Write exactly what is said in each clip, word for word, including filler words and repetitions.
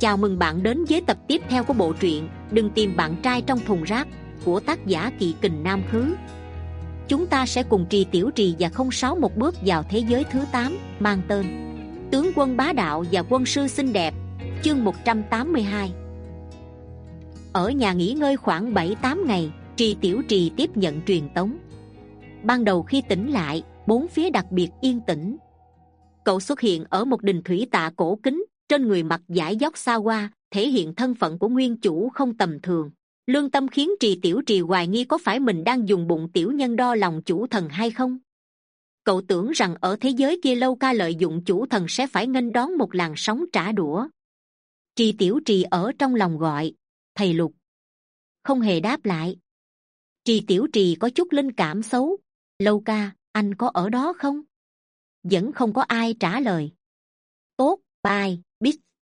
Chào mừng bạn đến với tập tiếp theo của bộ truyện Đừng tìm bạn trai trong thùng rác của tác giả Kỵ Kình Nam Khứ. Chúng ta sẽ cùng Trì Tiểu Trì và không sáu một bước vào thế giới thứ tám mang tên Tướng quân bá đạo và quân sư xinh đẹp. Chương một trăm tám mươi hai. Ở nhà nghỉ ngơi khoảng bảy tám ngày, Trì Tiểu Trì tiếp nhận truyền tống. Ban đầu khi tỉnh lại, bốn phía đặc biệt yên tĩnh. Cậu xuất hiện ở một đình thủy tạ cổ kính, trên người mặc dải dóc xa hoa, thể hiện thân phận của nguyên chủ không tầm thường. Lương tâm khiến Trì Tiểu Trì hoài nghi có phải mình đang dùng bụng tiểu nhân đo lòng chủ thần hay không. Cậu tưởng rằng ở thế giới kia Lâu Ca lợi dụng chủ thần sẽ phải nghênh đón một làn sóng trả đũa. Trì Tiểu Trì ở trong lòng gọi thầy Lục, không hề đáp lại. Trì Tiểu Trì có chút linh cảm xấu. Lâu Ca, anh có ở đó không? Vẫn không có ai trả lời. Tốt, bye, biết.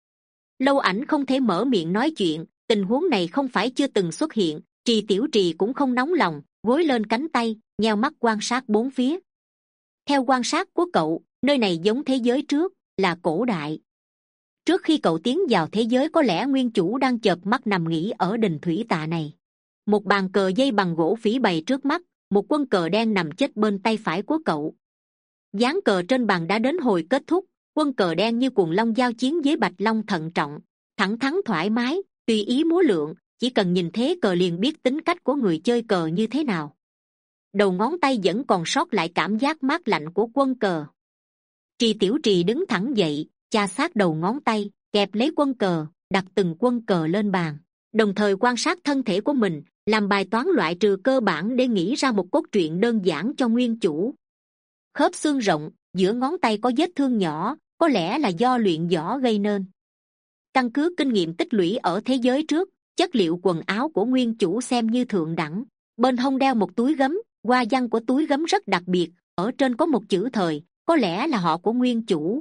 Lâu Ảnh không thể mở miệng nói chuyện. Tình huống này không phải chưa từng xuất hiện. Trì Tiểu Trì cũng không nóng lòng, gối lên cánh tay, nheo mắt quan sát bốn phía. Theo quan sát của cậu, nơi này giống thế giới trước, là cổ đại. Trước khi cậu tiến vào thế giới, có lẽ nguyên chủ đang chợp mắt nằm nghỉ ở đình thủy tạ này. Một bàn cờ dây bằng gỗ phỉ bày trước mắt, một quân cờ đen nằm chết bên tay phải của cậu. Dán cờ trên bàn đã đến hồi kết thúc. Quân cờ đen như cuồng long giao chiến với bạch long, thận trọng, thẳng thắn thoải mái, tùy ý múa lượn. Chỉ cần nhìn thế cờ liền biết tính cách của người chơi cờ như thế nào. Đầu ngón tay vẫn còn sót lại cảm giác mát lạnh của quân cờ. Trì Tiểu Trì đứng thẳng dậy, chà sát đầu ngón tay, kẹp lấy quân cờ, đặt từng quân cờ lên bàn, đồng thời quan sát thân thể của mình, làm bài toán loại trừ cơ bản để nghĩ ra một cốt truyện đơn giản cho nguyên chủ. Khớp xương rộng, giữa ngón tay có vết thương nhỏ, có lẽ là do luyện võ gây nên. Căn cứ kinh nghiệm tích lũy ở thế giới trước, chất liệu quần áo của nguyên chủ xem như thượng đẳng. Bên hông đeo một túi gấm, hoa văn của túi gấm rất đặc biệt, ở trên có một chữ thời, có lẽ là họ của nguyên chủ.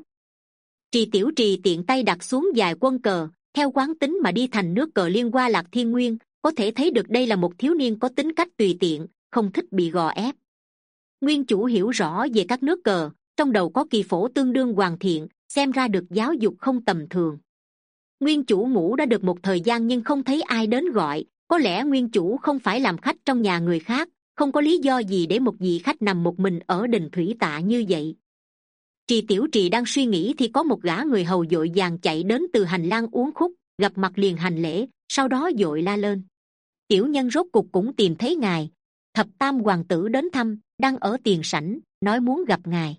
Trì Tiểu Trì tiện tay đặt xuống vài quân cờ, theo quán tính mà đi thành nước cờ liên qua Lạc Thiên Nguyên, có thể thấy được đây là một thiếu niên có tính cách tùy tiện, không thích bị gò ép. Nguyên chủ hiểu rõ về các nước cờ, trong đầu có kỳ phổ tương đương hoàn thiện, xem ra được giáo dục không tầm thường. Nguyên chủ ngủ đã được một thời gian nhưng không thấy ai đến gọi, có lẽ nguyên chủ không phải làm khách trong nhà người khác, không có lý do gì để một vị khách nằm một mình ở đình thủy tạ như vậy. Trì Tiểu Trì đang suy nghĩ thì có một gã người hầu vội vàng chạy đến từ hành lang uốn khúc, gặp mặt liền hành lễ, sau đó vội la lên: tiểu nhân rốt cục cũng tìm thấy ngài, thập tam hoàng tử đến thăm, đang ở tiền sảnh, nói muốn gặp ngài.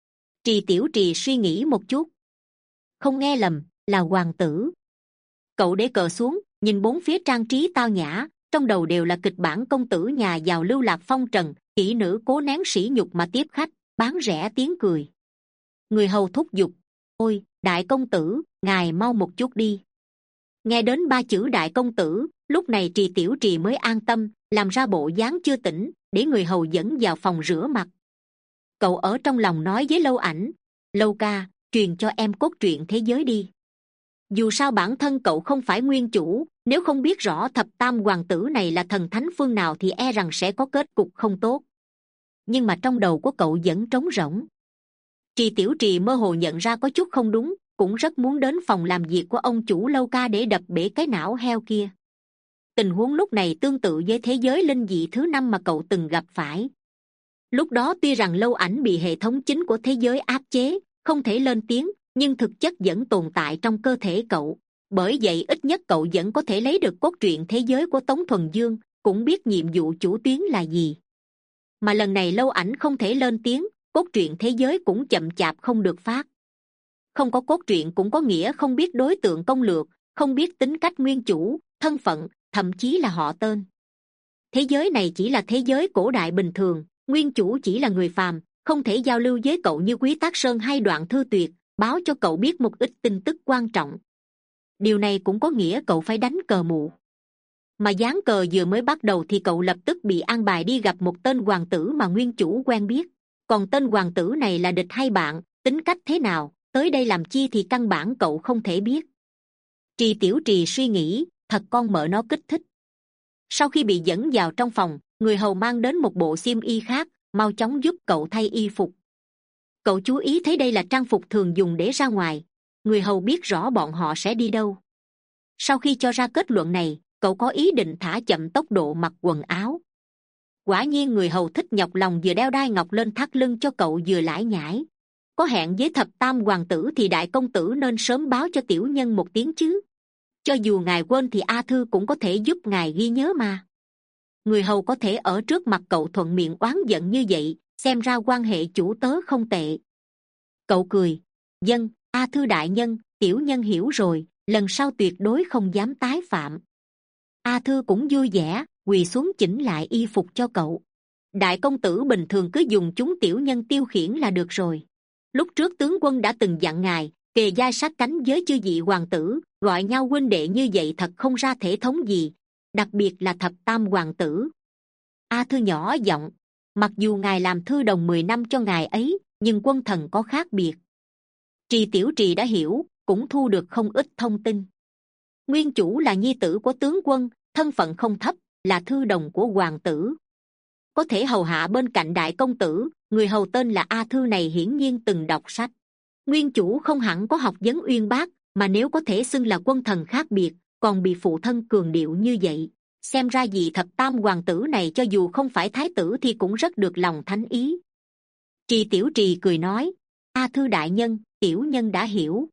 Trì Tiểu Trì suy nghĩ một chút, không nghe lầm, là hoàng tử. Cậu để cờ xuống, nhìn bốn phía trang trí tao nhã, trong đầu đều là kịch bản công tử nhà giàu lưu lạc phong trần, kỹ nữ cố nén sỉ nhục mà tiếp khách, bán rẻ tiếng cười. Người hầu thúc giục: ôi, đại công tử, ngài mau một chút đi. Nghe đến ba chữ đại công tử, lúc này Trì Tiểu Trì mới an tâm, làm ra bộ dáng chưa tỉnh, để người hầu dẫn vào phòng rửa mặt. Cậu ở trong lòng nói với Lâu Ảnh: Lâu ca, truyền cho em cốt truyện thế giới đi. Dù sao bản thân cậu không phải nguyên chủ, nếu không biết rõ thập tam hoàng tử này là thần thánh phương nào thì e rằng sẽ có kết cục không tốt. Nhưng mà trong đầu của cậu vẫn trống rỗng. Trì Tiểu Trì mơ hồ nhận ra có chút không đúng, cũng rất muốn đến phòng làm việc của ông chủ Lâu ca để đập bể cái não heo kia. Tình huống lúc này tương tự với thế giới linh dị thứ năm mà cậu từng gặp phải. Lúc đó tuy rằng Lâu Ảnh bị hệ thống chính của thế giới áp chế, không thể lên tiếng, nhưng thực chất vẫn tồn tại trong cơ thể cậu. Bởi vậy ít nhất cậu vẫn có thể lấy được cốt truyện thế giới của Tống Thuần Dương, cũng biết nhiệm vụ chủ tuyến là gì. Mà lần này Lâu Ảnh không thể lên tiếng, cốt truyện thế giới cũng chậm chạp không được phát. Không có cốt truyện cũng có nghĩa không biết đối tượng công lược, không biết tính cách nguyên chủ, thân phận, thậm chí là họ tên. Thế giới này chỉ là thế giới cổ đại bình thường, nguyên chủ chỉ là người phàm, không thể giao lưu với cậu như Quý Tác Sơn hay Đoạn Thư Tuyệt, báo cho cậu biết một ít tin tức quan trọng. Điều này cũng có nghĩa cậu phải đánh cờ mụ. Mà dán cờ vừa mới bắt đầu thì cậu lập tức bị an bài đi gặp một tên hoàng tử mà nguyên chủ quen biết. Còn tên hoàng tử này là địch hay bạn, tính cách thế nào, tới đây làm chi thì căn bản cậu không thể biết. Trì Tiểu Trì suy nghĩ, thật con mợ nó kích thích. Sau khi bị dẫn vào trong phòng, người hầu mang đến một bộ xiêm y khác, mau chóng giúp cậu thay y phục. Cậu chú ý thấy đây là trang phục thường dùng để ra ngoài. Người hầu biết rõ bọn họ sẽ đi đâu, Sau khi cho ra kết luận này, cậu có ý định thả chậm tốc độ mặc quần áo. Quả nhiên người hầu thích nhọc lòng vừa đeo đai ngọc lên thắt lưng cho cậu vừa lải nhải. Có hẹn với thập tam hoàng tử thì đại công tử nên sớm báo cho tiểu nhân một tiếng chứ. Cho dù ngài quên thì A Thư cũng có thể giúp ngài ghi nhớ mà. Người hầu có thể ở trước mặt cậu thuận miệng oán giận như vậy, xem ra quan hệ chủ tớ không tệ. Cậu cười, vâng, A Thư đại nhân, tiểu nhân hiểu rồi, lần sau tuyệt đối không dám tái phạm. A Thư cũng vui vẻ, quỳ xuống chỉnh lại y phục cho cậu. Đại công tử bình thường cứ dùng chúng tiểu nhân tiêu khiển là được rồi. Lúc trước tướng quân đã từng dặn ngài, kề vai sát cánh với chư vị hoàng tử, gọi nhau huynh đệ như vậy thật không ra thể thống gì, đặc biệt là thập tam hoàng tử. A Thư nhỏ giọng, mặc dù ngài làm thư đồng mười năm cho ngài ấy, nhưng quân thần có khác biệt. Trì Tiểu Trì đã hiểu, cũng thu được không ít thông tin. Nguyên chủ là nhi tử của tướng quân, thân phận không thấp, là thư đồng của hoàng tử, có thể hầu hạ bên cạnh đại công tử. Người hầu tên là A Thư này hiển nhiên từng đọc sách. Nguyên chủ không hẳn có học vấn uyên bác, mà nếu có thể xưng là quân thần khác biệt, còn bị phụ thân cường điệu như vậy, xem ra vị thập tam hoàng tử này cho dù không phải thái tử thì cũng rất được lòng thánh ý. Trì Tiểu Trì cười nói, A Thư đại nhân, tiểu nhân đã hiểu.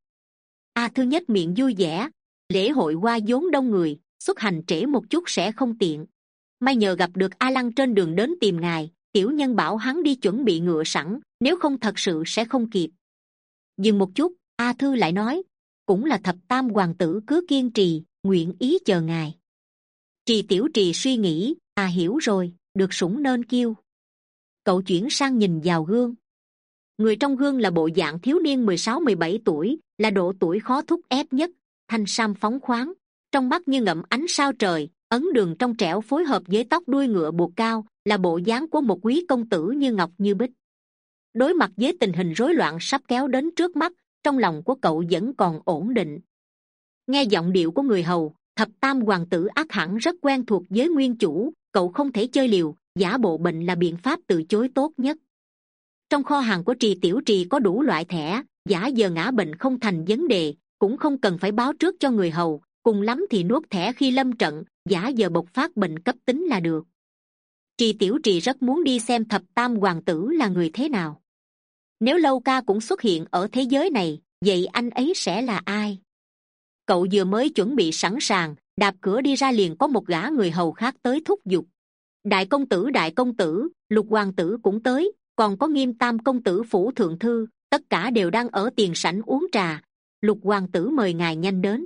A Thư nhếch miệng vui vẻ, lễ hội qua vốn đông người, xuất hành trễ một chút sẽ không tiện. May nhờ gặp được A Lăng trên đường đến tìm ngài, tiểu nhân bảo hắn đi chuẩn bị ngựa sẵn, nếu không thật sự sẽ không kịp. Dừng một chút, A Thư lại nói, cũng là thập tam hoàng tử cứ kiên trì, nguyện ý chờ ngài. Trì Tiểu Trì suy nghĩ, à hiểu rồi, được sủng nên kiêu. Cậu chuyển sang nhìn vào gương. Người trong gương là bộ dạng thiếu niên mười sáu mười bảy tuổi, là độ tuổi khó thúc ép nhất, thanh sam phóng khoáng, trong mắt như ngậm ánh sao trời, ấn đường trong trẻo phối hợp với tóc đuôi ngựa buộc cao, là bộ dáng của một quý công tử như ngọc như bích. Đối mặt với tình hình rối loạn sắp kéo đến trước mắt, trong lòng của cậu vẫn còn ổn định. Nghe giọng điệu của người hầu, thập tam hoàng tử ắt hẳn rất quen thuộc với nguyên chủ, cậu không thể chơi liều, giả bộ bệnh là biện pháp từ chối tốt nhất. Trong kho hàng của Trì Tiểu Trì có đủ loại thẻ, giả giờ ngã bệnh không thành vấn đề, cũng không cần phải báo trước cho người hầu, cùng lắm thì nuốt thẻ khi lâm trận, giả giờ bộc phát bệnh cấp tính là được. Trì Tiểu Trì rất muốn đi xem thập tam hoàng tử là người thế nào. Nếu Lâu Ca cũng xuất hiện ở thế giới này, vậy anh ấy sẽ là ai? Cậu vừa mới chuẩn bị sẵn sàng, đạp cửa đi ra liền có một gã người hầu khác tới thúc giục. Đại công tử, đại công tử, Lục hoàng tử cũng tới, còn có Nghiêm tam công tử phủ thượng thư, tất cả đều đang ở tiền sảnh uống trà. Lục hoàng tử mời ngài nhanh đến.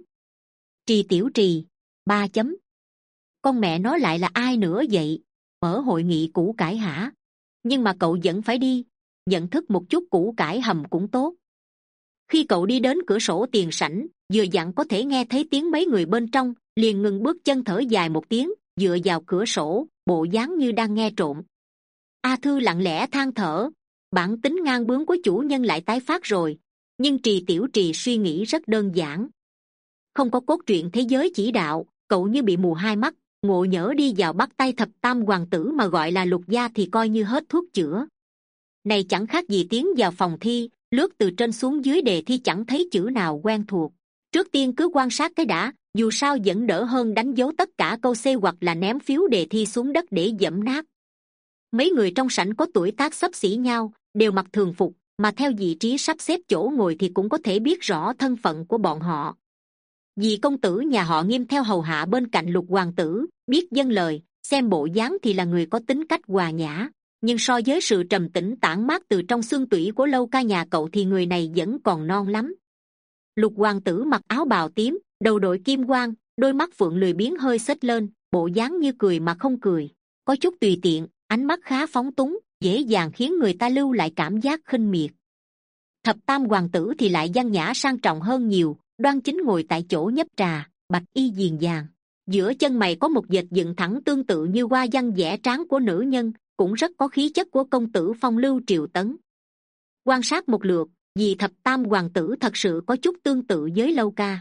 Trì Tiểu Trì, ba chấm. Con mẹ nó lại là ai nữa vậy? Mở hội nghị củ cải hả? Nhưng mà cậu vẫn phải đi, nhận thức một chút củ cải hầm cũng tốt. Khi cậu đi đến cửa sổ tiền sảnh, vừa dặn có thể nghe thấy tiếng mấy người bên trong, liền ngừng bước chân thở dài một tiếng, dựa vào cửa sổ, bộ dáng như đang nghe trộm. A Thư lặng lẽ than thở, bản tính ngang bướng của chủ nhân lại tái phát rồi. Nhưng Trì Tiểu Trì suy nghĩ rất đơn giản. Không có cốt truyện thế giới chỉ đạo, cậu như bị mù hai mắt, ngộ nhỡ đi vào bắt tay thập tam hoàng tử mà gọi là Lục gia thì coi như hết thuốc chữa. Này chẳng khác gì tiến vào phòng thi, lướt từ trên xuống dưới đề thi chẳng thấy chữ nào quen thuộc. Trước tiên cứ quan sát cái đã, dù sao vẫn đỡ hơn đánh dấu tất cả câu C hoặc là ném phiếu đề thi xuống đất để dẫm nát. Mấy người trong sảnh có tuổi tác xấp xỉ nhau, đều mặc thường phục, mà theo vị trí sắp xếp chỗ ngồi thì cũng có thể biết rõ thân phận của bọn họ. Vì công tử nhà họ Nghiêm theo hầu hạ bên cạnh Lục hoàng tử, biết dâng lời, xem bộ dáng thì là người có tính cách hòa nhã, nhưng so với sự trầm tĩnh tản mát từ trong xương tủy của Lâu Ca nhà cậu thì người này vẫn còn non lắm. Lục hoàng tử mặc áo bào tím, đầu đội kim quan, đôi mắt phượng lười biếng hơi xếch lên, bộ dáng như cười mà không cười, có chút tùy tiện, ánh mắt khá phóng túng, dễ dàng khiến người ta lưu lại cảm giác khinh miệt. Thập tam hoàng tử thì lại văn nhã sang trọng hơn nhiều, đoan chính ngồi tại chỗ nhấp trà, bạch y diền dàng, giữa chân mày có một vệt dựng thẳng tương tự như hoa văn vẽ trán của nữ nhân, cũng rất có khí chất của công tử phong lưu triều tấn. Quan sát một lượt, vì thập tam hoàng tử thật sự có chút tương tự với Lâu Ca.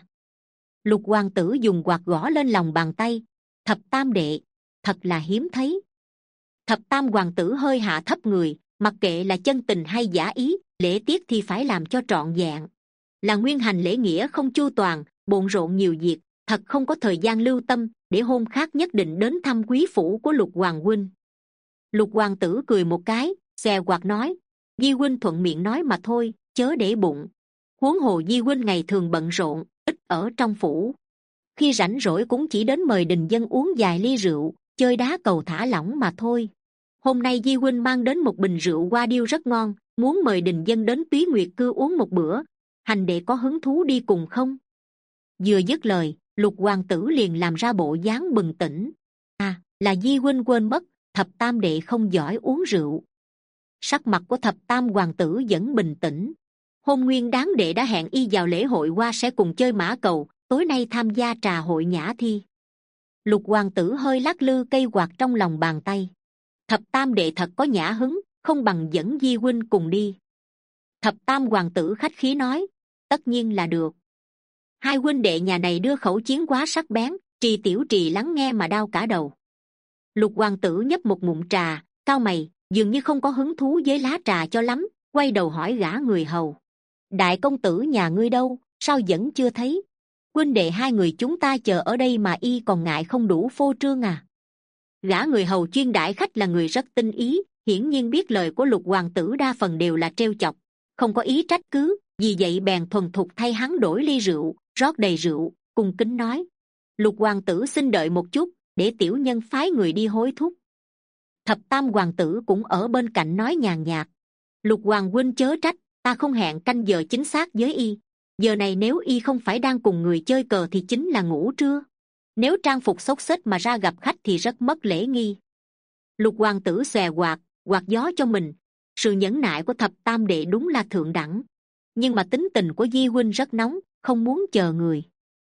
Lục hoàng tử dùng quạt gõ lên lòng bàn tay, thập tam đệ, thật là hiếm thấy. Thập tam hoàng tử hơi hạ thấp người, mặc kệ là chân tình hay giả ý, lễ tiết thì phải làm cho trọn vẹn. Là nguyên hành lễ nghĩa không chu toàn, bộn rộn nhiều việc, thật không có thời gian lưu tâm, để hôm khác nhất định đến thăm quý phủ của Lục hoàng huynh. Lục hoàng tử cười một cái, xè quạt nói, Di huynh thuận miệng nói mà thôi, chớ để bụng. Huống hồ Di huynh ngày thường bận rộn, ít ở trong phủ, khi rảnh rỗi cũng chỉ đến mời đình dân uống vài ly rượu, chơi đá cầu thả lỏng mà thôi. Hôm nay Di huynh mang đến một bình rượu hoa điêu rất ngon, muốn mời đình dân đến Túy Nguyệt Cư uống một bữa, hành đệ có hứng thú đi cùng không? Vừa dứt lời, Lục hoàng tử liền làm ra bộ dáng bừng tỉnh. À, là Di huynh quên mất, Thập tam đệ không giỏi uống rượu. Sắc mặt của Thập tam hoàng tử vẫn bình tĩnh. Hôm nguyên đáng đệ đã hẹn y vào lễ hội hoa sẽ cùng chơi mã cầu, tối nay tham gia trà hội nhã thi. Lục hoàng tử hơi lắc lư cây quạt trong lòng bàn tay. Thập tam đệ thật có nhã hứng, không bằng dẫn Di huynh cùng đi. Thập tam hoàng tử khách khí nói, tất nhiên là được. Hai huynh đệ nhà này đưa khẩu chiến quá sắc bén, Trì Tiểu Trì lắng nghe mà đau cả đầu. Lục hoàng tử nhấp một ngụm trà, cau mày, dường như không có hứng thú với lá trà cho lắm, quay đầu hỏi gã người hầu, đại công tử nhà ngươi đâu, sao vẫn chưa thấy? Huynh đệ hai người chúng ta chờ ở đây mà y còn ngại không đủ phô trương à? Gã người hầu chuyên đãi khách là người rất tinh ý, hiển nhiên biết lời của Lục hoàng tử đa phần đều là trêu chọc, không có ý trách cứ, vì vậy bèn thuần thục thay hắn đổi ly rượu, rót đầy rượu, cung kính nói, Lục hoàng tử xin đợi một chút, để tiểu nhân phái người đi hối thúc. Thập tam hoàng tử cũng ở bên cạnh nói nhàn nhạt, Lục hoàng huynh chớ trách, ta không hẹn canh giờ chính xác với y, giờ này nếu y không phải đang cùng người chơi cờ thì chính là ngủ trưa, nếu trang phục xốc xếch mà ra gặp khách thì rất mất lễ nghi. Lục hoàng tử xòe quạt, quạt gió cho mình, sự nhẫn nại của thập tam đệ đúng là thượng đẳng, nhưng mà tính tình của Di huynh rất nóng, không muốn chờ người.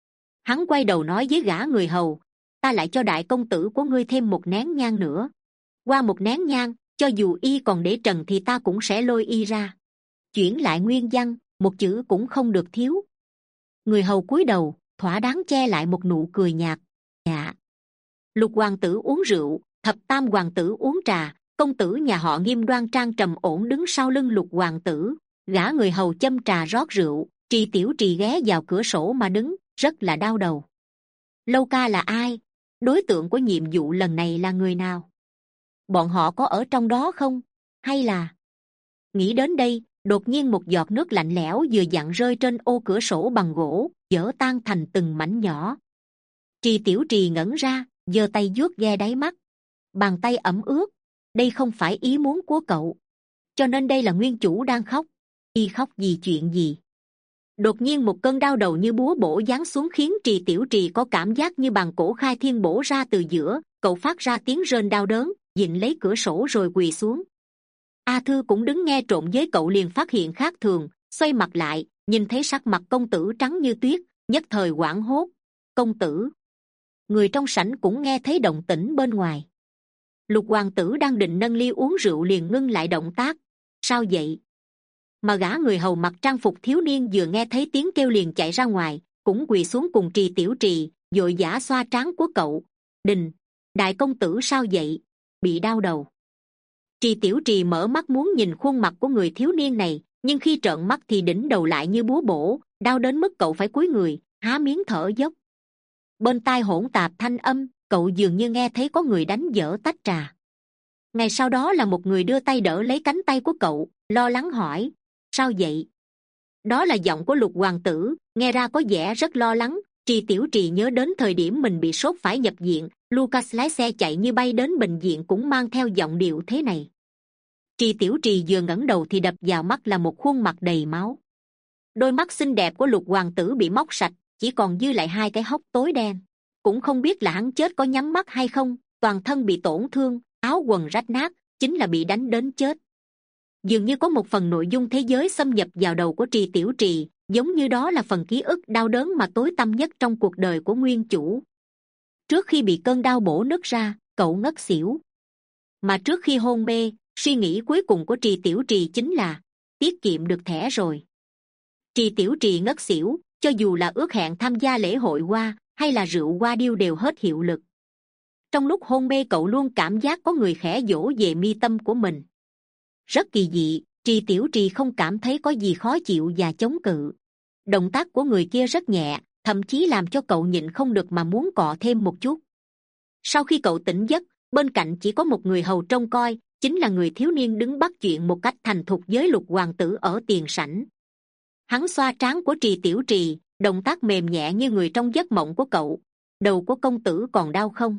Hắn quay đầu nói với gã người hầu, ta lại cho đại công tử của ngươi thêm một nén nhang nữa, qua một nén nhang, cho dù y còn để trần thì ta cũng sẽ lôi y ra. Chuyển lại nguyên văn, một chữ cũng không được thiếu. Người hầu cúi đầu, thỏa đáng che lại một nụ cười nhạt. Dạ. Lục hoàng tử uống rượu, thập tam hoàng tử uống trà, công tử nhà họ Nghiêm đoan trang trầm ổn đứng sau lưng Lục hoàng tử, gã người hầu châm trà rót rượu. Trì Tiểu Trì ghé vào cửa sổ mà đứng, rất là đau đầu. Lâu ca là ai? Đối tượng của nhiệm vụ lần này là người nào? Bọn họ có ở trong đó không? Hay là... Nghĩ đến đây, đột nhiên một giọt nước lạnh lẽo vừa dặn rơi trên ô cửa sổ bằng gỗ, vỡ tan thành từng mảnh nhỏ. Trì Tiểu Trì ngẩn ra, giơ tay vuốt ghe đáy mắt. Bàn tay ẩm ướt. Đây không phải ý muốn của cậu. Cho nên đây là nguyên chủ đang khóc. Y khóc vì chuyện gì? Đột nhiên một cơn đau đầu như búa bổ giáng xuống khiến Trì Tiểu Trì có cảm giác như bàn cổ khai thiên bổ ra từ giữa, cậu phát ra tiếng rên đau đớn, vịn lấy cửa sổ rồi quỳ xuống. A Thư cũng đứng nghe trộm với cậu liền phát hiện khác thường, xoay mặt lại, nhìn thấy sắc mặt công tử trắng như tuyết, nhất thời hoảng hốt. Công tử! Người trong sảnh cũng nghe thấy động tĩnh bên ngoài. Lục hoàng tử đang định nâng ly uống rượu liền ngưng lại động tác. Sao vậy? Mà gã người hầu mặc trang phục thiếu niên vừa nghe thấy tiếng kêu liền chạy ra ngoài, cũng quỳ xuống cùng Trì Tiểu Trì, vội vã xoa trán của cậu. Đình! Đại công tử sao vậy? Bị đau đầu. Trì Tiểu Trì mở mắt muốn nhìn khuôn mặt của người thiếu niên này, nhưng khi trợn mắt thì đỉnh đầu lại như búa bổ, đau đến mức cậu phải cúi người, há miếng thở dốc. Bên tai hỗn tạp thanh âm, cậu dường như nghe thấy có người đánh vỡ tách trà. Ngày sau đó là một người đưa tay đỡ lấy cánh tay của cậu, lo lắng hỏi, sao vậy? Đó là giọng của Lục hoàng tử, nghe ra có vẻ rất lo lắng. Trì Tiểu Trì nhớ đến thời điểm mình bị sốt phải nhập viện, Lucas lái xe chạy như bay đến bệnh viện cũng mang theo giọng điệu thế này. Trì Tiểu Trì vừa ngẩng đầu thì đập vào mắt là một khuôn mặt đầy máu. Đôi mắt xinh đẹp của Lục hoàng tử bị móc sạch, chỉ còn dư lại hai cái hốc tối đen. Cũng không biết là hắn chết có nhắm mắt hay không, toàn thân bị tổn thương, áo quần rách nát, chính là bị đánh đến chết. Dường như có một phần nội dung thế giới xâm nhập vào đầu của Trì Tiểu Trì, giống như đó là phần ký ức đau đớn mà tối tăm nhất trong cuộc đời của nguyên chủ. Trước khi bị cơn đau bổ nứt ra, cậu ngất xỉu. Mà trước khi hôn mê, suy nghĩ cuối cùng của Trì Tiểu Trì chính là tiết kiệm được thẻ rồi. Trì Tiểu Trì ngất xỉu, cho dù là ước hẹn tham gia lễ hội hoa hay là rượu hoa điêu đều hết hiệu lực. Trong lúc hôn mê cậu luôn cảm giác có người khẽ dỗ về mi tâm của mình. Rất kỳ dị, Trì Tiểu Trì không cảm thấy có gì khó chịu và chống cự. Động tác của người kia rất nhẹ, thậm chí làm cho cậu nhịn không được mà muốn cọ thêm một chút. Sau khi cậu tỉnh giấc, bên cạnh chỉ có một người hầu trông coi, chính là người thiếu niên đứng bắt chuyện một cách thành thục với Lục hoàng tử ở tiền sảnh. Hắn xoa trán của Trì Tiểu Trì, động tác mềm nhẹ như người trong giấc mộng của cậu. Đầu của công tử còn đau không?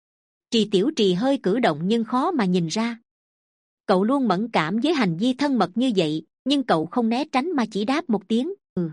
Trì Tiểu Trì hơi cử động nhưng khó mà nhìn ra. Cậu luôn mẫn cảm với hành vi thân mật như vậy, nhưng cậu không né tránh mà chỉ đáp một tiếng ừ.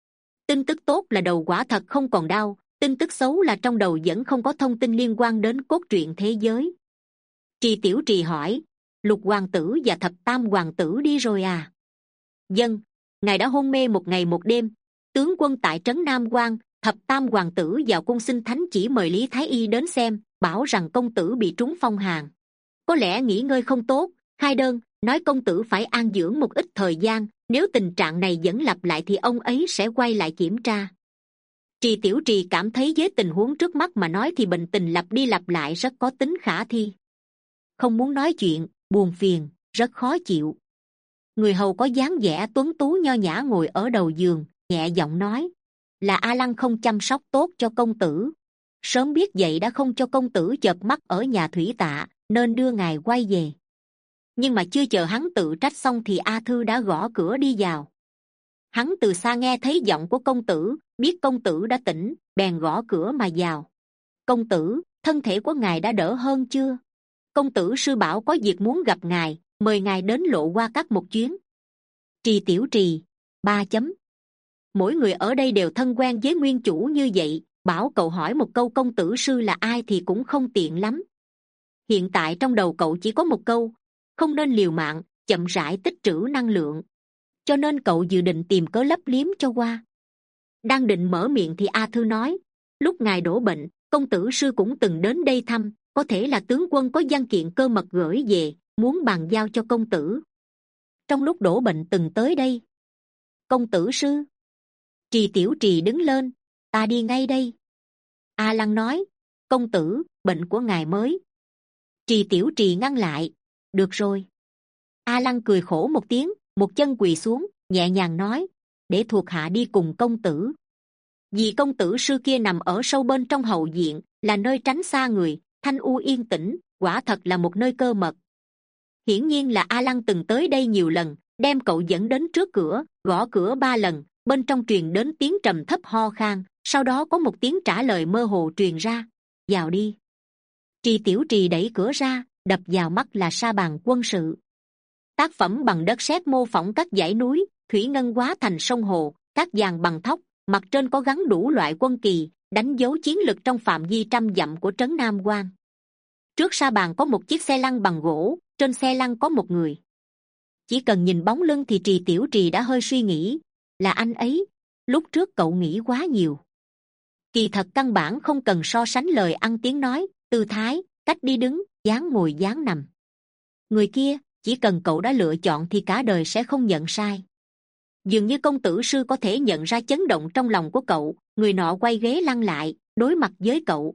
Tin tức tốt là đầu quả thật không còn đau, tin tức xấu là trong đầu vẫn không có thông tin liên quan đến cốt truyện thế giới. Trì Tiểu Trì hỏi, Lục hoàng tử và Thập Tam hoàng tử đi rồi à? Vâng, ngài đã hôn mê một ngày một đêm. Tướng quân tại trấn Nam Quan, Thập Tam hoàng tử vào cung xin thánh chỉ mời Lý Thái Y đến xem, bảo rằng công tử bị trúng phong hàn. Có lẽ nghỉ ngơi không tốt, khai đơn, nói công tử phải an dưỡng một ít thời gian, nếu tình trạng này vẫn lặp lại thì ông ấy sẽ quay lại kiểm tra. Trì Tiểu Trì cảm thấy với tình huống trước mắt mà nói thì bệnh tình lặp đi lặp lại rất có tính khả thi. Không muốn nói chuyện, buồn phiền, rất khó chịu. Người hầu có dáng vẻ tuấn tú nho nhã ngồi ở đầu giường, nhẹ giọng nói, là A Lăng không chăm sóc tốt cho công tử. Sớm biết vậy đã không cho công tử chợp mắt ở nhà thủy tạ, nên đưa ngài quay về. Nhưng mà chưa chờ hắn tự trách xong thì A Thư đã gõ cửa đi vào. Hắn từ xa nghe thấy giọng của công tử, biết công tử đã tỉnh, bèn gõ cửa mà vào. Công tử, thân thể của ngài đã đỡ hơn chưa? Công tử sư bảo có việc muốn gặp ngài, mời ngài đến Lộ Hoa Các một chuyến. Trì Tiểu Trì, ba chấm. Mỗi người ở đây đều thân quen với nguyên chủ như vậy, bảo cậu hỏi một câu công tử sư là ai thì cũng không tiện lắm. Hiện tại trong đầu cậu chỉ có một câu, không nên liều mạng, chậm rãi tích trữ năng lượng. Cho nên cậu dự định tìm cớ lấp liếm cho qua. Đang định mở miệng thì A Thư nói, lúc ngài đổ bệnh, công tử sư cũng từng đến đây thăm, có thể là tướng quân có văn kiện cơ mật gửi về, muốn bàn giao cho công tử. Trong lúc đổ bệnh từng tới đây. Công tử sư. Trì Tiểu Trì đứng lên, ta đi ngay đây. A Lăng nói, công tử, bệnh của ngài mới. Trì Tiểu Trì ngăn lại, được rồi. A Lăng cười khổ một tiếng, một chân quỳ xuống, nhẹ nhàng nói, để thuộc hạ đi cùng công tử. Vì công tử sư kia nằm ở sâu bên trong hậu viện, là nơi tránh xa người, thanh u yên tĩnh, quả thật là một nơi cơ mật. Hiển nhiên là A Lăng từng tới đây nhiều lần, đem cậu dẫn đến trước cửa, gõ cửa ba lần, bên trong truyền đến tiếng trầm thấp ho khan, sau đó có một tiếng trả lời mơ hồ truyền ra, vào đi. Trì Tiểu Trì đẩy cửa ra, đập vào mắt là sa bàn quân sự. Tác phẩm bằng đất sét mô phỏng các dãy núi, thủy ngân hóa thành sông hồ, các dàn bằng thóc, mặt trên có gắn đủ loại quân kỳ, đánh dấu chiến lực trong phạm vi trăm dặm của trấn Nam Quan. Trước sa bàn có một chiếc xe lăn bằng gỗ, trên xe lăn có một người. Chỉ cần nhìn bóng lưng thì Trì Tiểu Trì đã hơi suy nghĩ, là anh ấy. Lúc trước cậu nghĩ quá nhiều. Kỳ thật căn bản không cần so sánh lời ăn tiếng nói, tư thái, cách đi đứng, dáng ngồi dáng nằm. Người kia, chỉ cần cậu đã lựa chọn thì cả đời sẽ không nhận sai. Dường như công tử sư có thể nhận ra chấn động trong lòng của cậu, người nọ quay ghế lăn lại, đối mặt với cậu.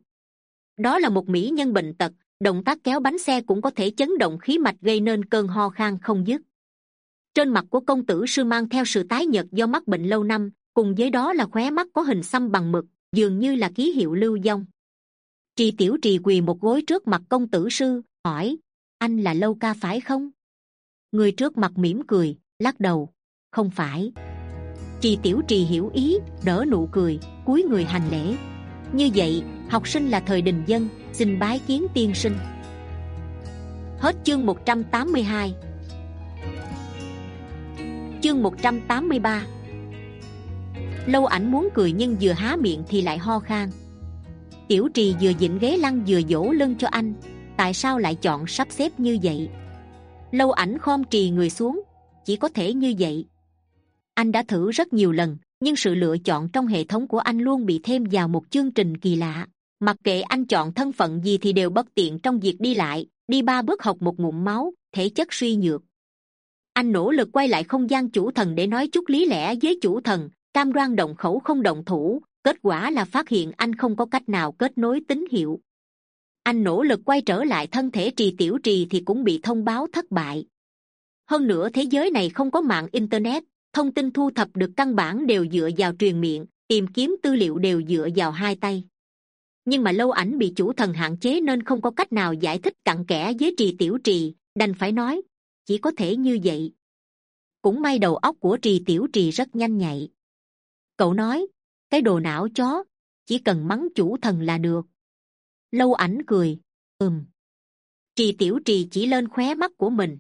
Đó là một mỹ nhân bệnh tật, động tác kéo bánh xe cũng có thể chấn động khí mạch gây nên cơn ho khan không dứt. Trên mặt của công tử sư mang theo sự tái nhợt do mắc bệnh lâu năm, cùng với đó là khóe mắt có hình xăm bằng mực, dường như là ký hiệu lưu vong. Trì Tiểu Trì quỳ một gối trước mặt công tử sư, hỏi, anh là Lâu Ca phải không? Người trước mặt mỉm cười, lắc đầu, không phải. Trì Tiểu Trì hiểu ý, đỡ nụ cười, cúi người hành lễ. Như vậy, học sinh là thời Đình Dân, xin bái kiến tiên sinh. Hết chương một trăm tám mươi hai. Chương một trăm tám mươi ba. Lâu Ảnh muốn cười nhưng vừa há miệng thì lại ho khan. Tiểu Trì vừa dịnh ghế lăn vừa vỗ lưng cho anh, tại sao lại chọn sắp xếp như vậy? Lâu Ảnh khom trì người xuống, chỉ có thể như vậy. Anh đã thử rất nhiều lần, nhưng sự lựa chọn trong hệ thống của anh luôn bị thêm vào một chương trình kỳ lạ. Mặc kệ anh chọn thân phận gì thì đều bất tiện trong việc đi lại, đi ba bước học một ngụm máu, thể chất suy nhược. Anh nỗ lực quay lại không gian chủ thần để nói chút lý lẽ với chủ thần, cam đoan động khẩu không động thủ, kết quả là phát hiện anh không có cách nào kết nối tín hiệu. Anh nỗ lực quay trở lại thân thể Trì Tiểu Trì thì cũng bị thông báo thất bại. Hơn nữa thế giới này không có mạng internet, thông tin thu thập được căn bản đều dựa vào truyền miệng, tìm kiếm tư liệu đều dựa vào hai tay. Nhưng mà Lâu Ảnh bị chủ thần hạn chế nên không có cách nào giải thích cặn kẽ với Trì Tiểu Trì, đành phải nói chỉ có thể như vậy. Cũng may đầu óc của Trì Tiểu Trì rất nhanh nhạy. Cậu nói, cái đồ não chó, chỉ cần mắng chủ thần là được. Lâu Ảnh cười, ừm. Trì Tiểu Trì chỉ lên khóe mắt của mình.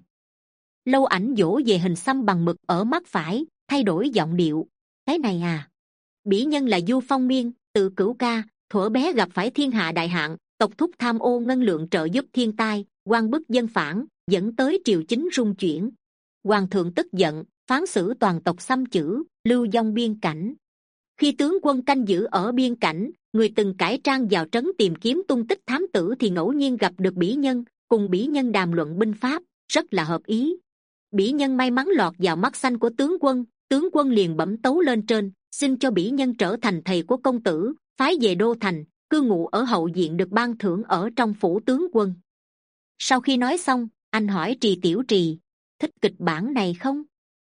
Lâu Ảnh dỗ về hình xăm bằng mực ở mắt phải, thay đổi giọng điệu, cái này à, bỉ nhân là Du Phong Miên, tự cửu ca, thuở bé gặp phải thiên hạ đại hạn, tộc thúc tham ô ngân lượng trợ giúp thiên tai, quan bức dân phản, dẫn tới triều chính rung chuyển. Hoàng thượng tức giận, phán xử toàn tộc xăm chữ, lưu vong biên cảnh. Khi tướng quân canh giữ ở biên cảnh, người từng cải trang vào trấn tìm kiếm tung tích thám tử thì ngẫu nhiên gặp được bỉ nhân, cùng bỉ nhân đàm luận binh pháp, rất là hợp ý. Bỉ nhân may mắn lọt vào mắt xanh của tướng quân, tướng quân liền bẩm tấu lên trên, xin cho bỉ nhân trở thành thầy của công tử, phái về đô thành, cư ngụ ở hậu viện được ban thưởng ở trong phủ tướng quân. Sau khi nói xong, anh hỏi Trì Tiểu Trì, thích kịch bản này không?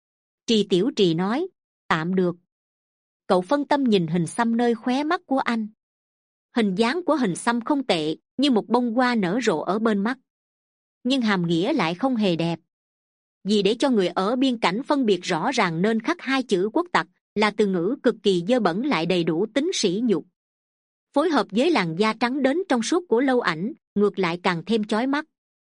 Trì Tiểu Trì nói, tạm được. Cậu phân tâm nhìn hình xăm nơi khóe mắt của anh. Hình dáng của hình xăm không tệ, như một bông hoa nở rộ ở bên mắt. Nhưng hàm nghĩa lại không hề đẹp. Vì để cho người ở biên cảnh phân biệt rõ ràng nên khắc hai chữ quốc tặc, là từ ngữ cực kỳ dơ bẩn lại đầy đủ tính sỉ nhục. Phối hợp với làn da trắng đến trong suốt của Lâu Ảnh, ngược lại càng thêm chói mắt.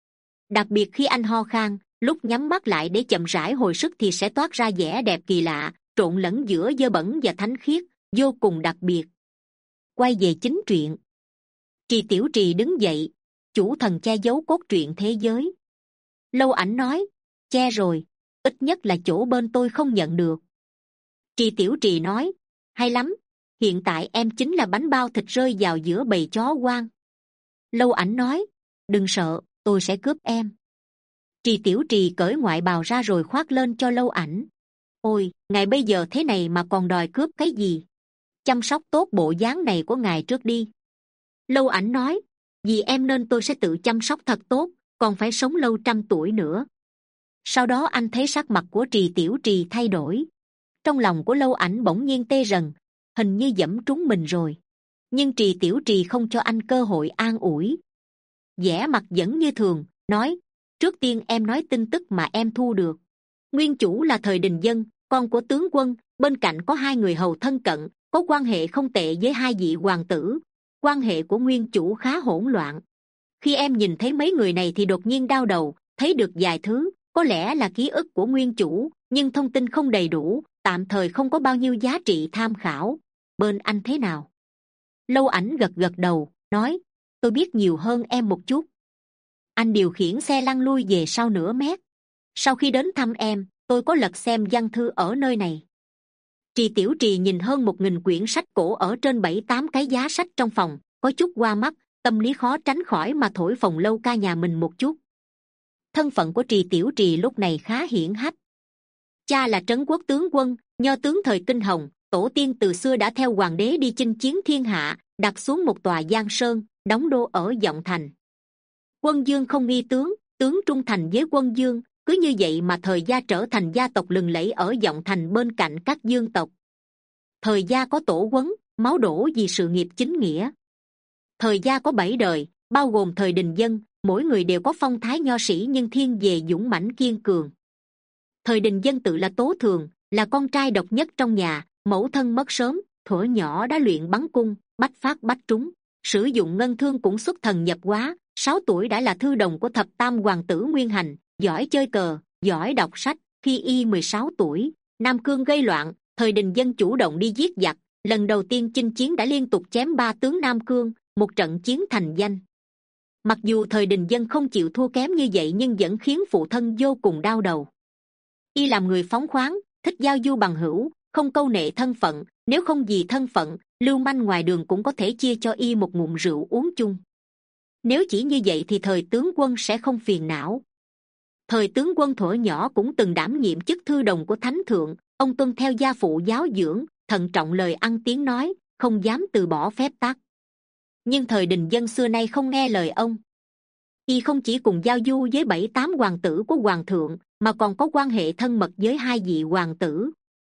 Đặc biệt khi anh ho khan, lúc nhắm mắt lại để chậm rãi hồi sức thì sẽ toát ra vẻ đẹp kỳ lạ, trộn lẫn giữa dơ bẩn và thánh khiết, vô cùng đặc biệt. Quay về chính truyện. Trì Tiểu Trì đứng dậy, chủ thần che giấu cốt truyện thế giới. Lâu Ảnh nói, che rồi, ít nhất là chỗ bên tôi không nhận được. Trì Tiểu Trì nói, hay lắm, hiện tại em chính là bánh bao thịt rơi vào giữa bầy chó hoang. Lâu Ảnh nói, đừng sợ, tôi sẽ cướp em. Trì Tiểu Trì cởi ngoại bào ra rồi khoác lên cho Lâu Ảnh. Ôi, ngài bây giờ thế này mà còn đòi cướp cái gì? Chăm sóc tốt bộ dáng này của ngài trước đi. Lâu Ảnh nói, vì em nên tôi sẽ tự chăm sóc thật tốt, còn phải sống lâu trăm tuổi nữa. Sau đó anh thấy sắc mặt của Trì Tiểu Trì thay đổi. Trong lòng của Lâu Ảnh bỗng nhiên tê rần, hình như dẫm trúng mình rồi. Nhưng Trì Tiểu Trì không cho anh cơ hội an ủi. vẻ mặt vẫn như thường, nói, trước tiên em nói tin tức mà em thu được. Nguyên chủ là Thời Đình Dân, con của tướng quân, bên cạnh có hai người hầu thân cận, có quan hệ không tệ với hai vị hoàng tử. Quan hệ của nguyên chủ khá hỗn loạn. Khi em nhìn thấy mấy người này thì đột nhiên đau đầu, thấy được vài thứ, có lẽ là ký ức của nguyên chủ, nhưng thông tin không đầy đủ, tạm thời không có bao nhiêu giá trị tham khảo. Bên anh thế nào? Lâu Ảnh gật gật đầu, nói, tôi biết nhiều hơn em một chút. Anh điều khiển xe lăn lui về sau nửa mét. Sau khi đến thăm em, tôi có lật xem văn thư ở nơi này. Trì Tiểu Trì nhìn hơn một nghìn quyển sách cổ ở trên bảy tám cái giá sách trong phòng, có chút qua mắt, tâm lý khó tránh khỏi mà thổi phồng Lâu ca nhà mình một chút. Thân phận của Trì Tiểu Trì lúc này khá hiển hách. Cha là trấn quốc tướng quân, nho tướng thời Kinh Hồng, tổ tiên từ xưa đã theo hoàng đế đi chinh chiến thiên hạ, đặt xuống một tòa giang sơn, đóng đô ở Vọng Thành. Quân Dương không nghi tướng, tướng trung thành với Quân Dương, cứ như vậy mà Thời gia trở thành gia tộc lừng lẫy ở Vọng Thành bên cạnh các Dương tộc. Thời gia có tổ huấn, máu đổ vì sự nghiệp chính nghĩa. Thời gia có bảy đời, bao gồm Thời Đình Dân, mỗi người đều có phong thái nho sĩ nhưng thiên về dũng mãnh kiên cường. Thời Đình Dân tự là Tố Thường, là con trai độc nhất trong nhà, mẫu thân mất sớm, thuở nhỏ đã luyện bắn cung, bách phát bách trúng, sử dụng ngân thương cũng xuất thần nhập hóa. Sáu tuổi đã là thư đồng của thập tam hoàng tử Nguyên Hành, giỏi chơi cờ, giỏi đọc sách. Khi y mười sáu tuổi, Nam Cương gây loạn, Thời Đình Dân chủ động đi giết giặc, lần đầu tiên chinh chiến đã liên tục chém ba tướng Nam Cương, một trận chiến thành danh. Mặc dù Thời Đình Dân không chịu thua kém như vậy nhưng vẫn khiến phụ thân vô cùng đau đầu. Y làm người phóng khoáng, thích giao du bằng hữu, không câu nệ thân phận, nếu không vì thân phận, lưu manh ngoài đường cũng có thể chia cho y một ngụm rượu uống chung. Nếu chỉ như vậy thì Thời tướng quân sẽ không phiền não. Thời tướng quân thuở nhỏ cũng từng đảm nhiệm chức thư đồng của Thánh Thượng, ông tuân theo gia phụ giáo dưỡng, thận trọng lời ăn tiếng nói, không dám từ bỏ phép tắc. Nhưng Thời Đình Dân xưa nay không nghe lời ông. Y không chỉ cùng giao du với bảy tám hoàng tử của hoàng thượng, mà còn có quan hệ thân mật với hai vị hoàng tử.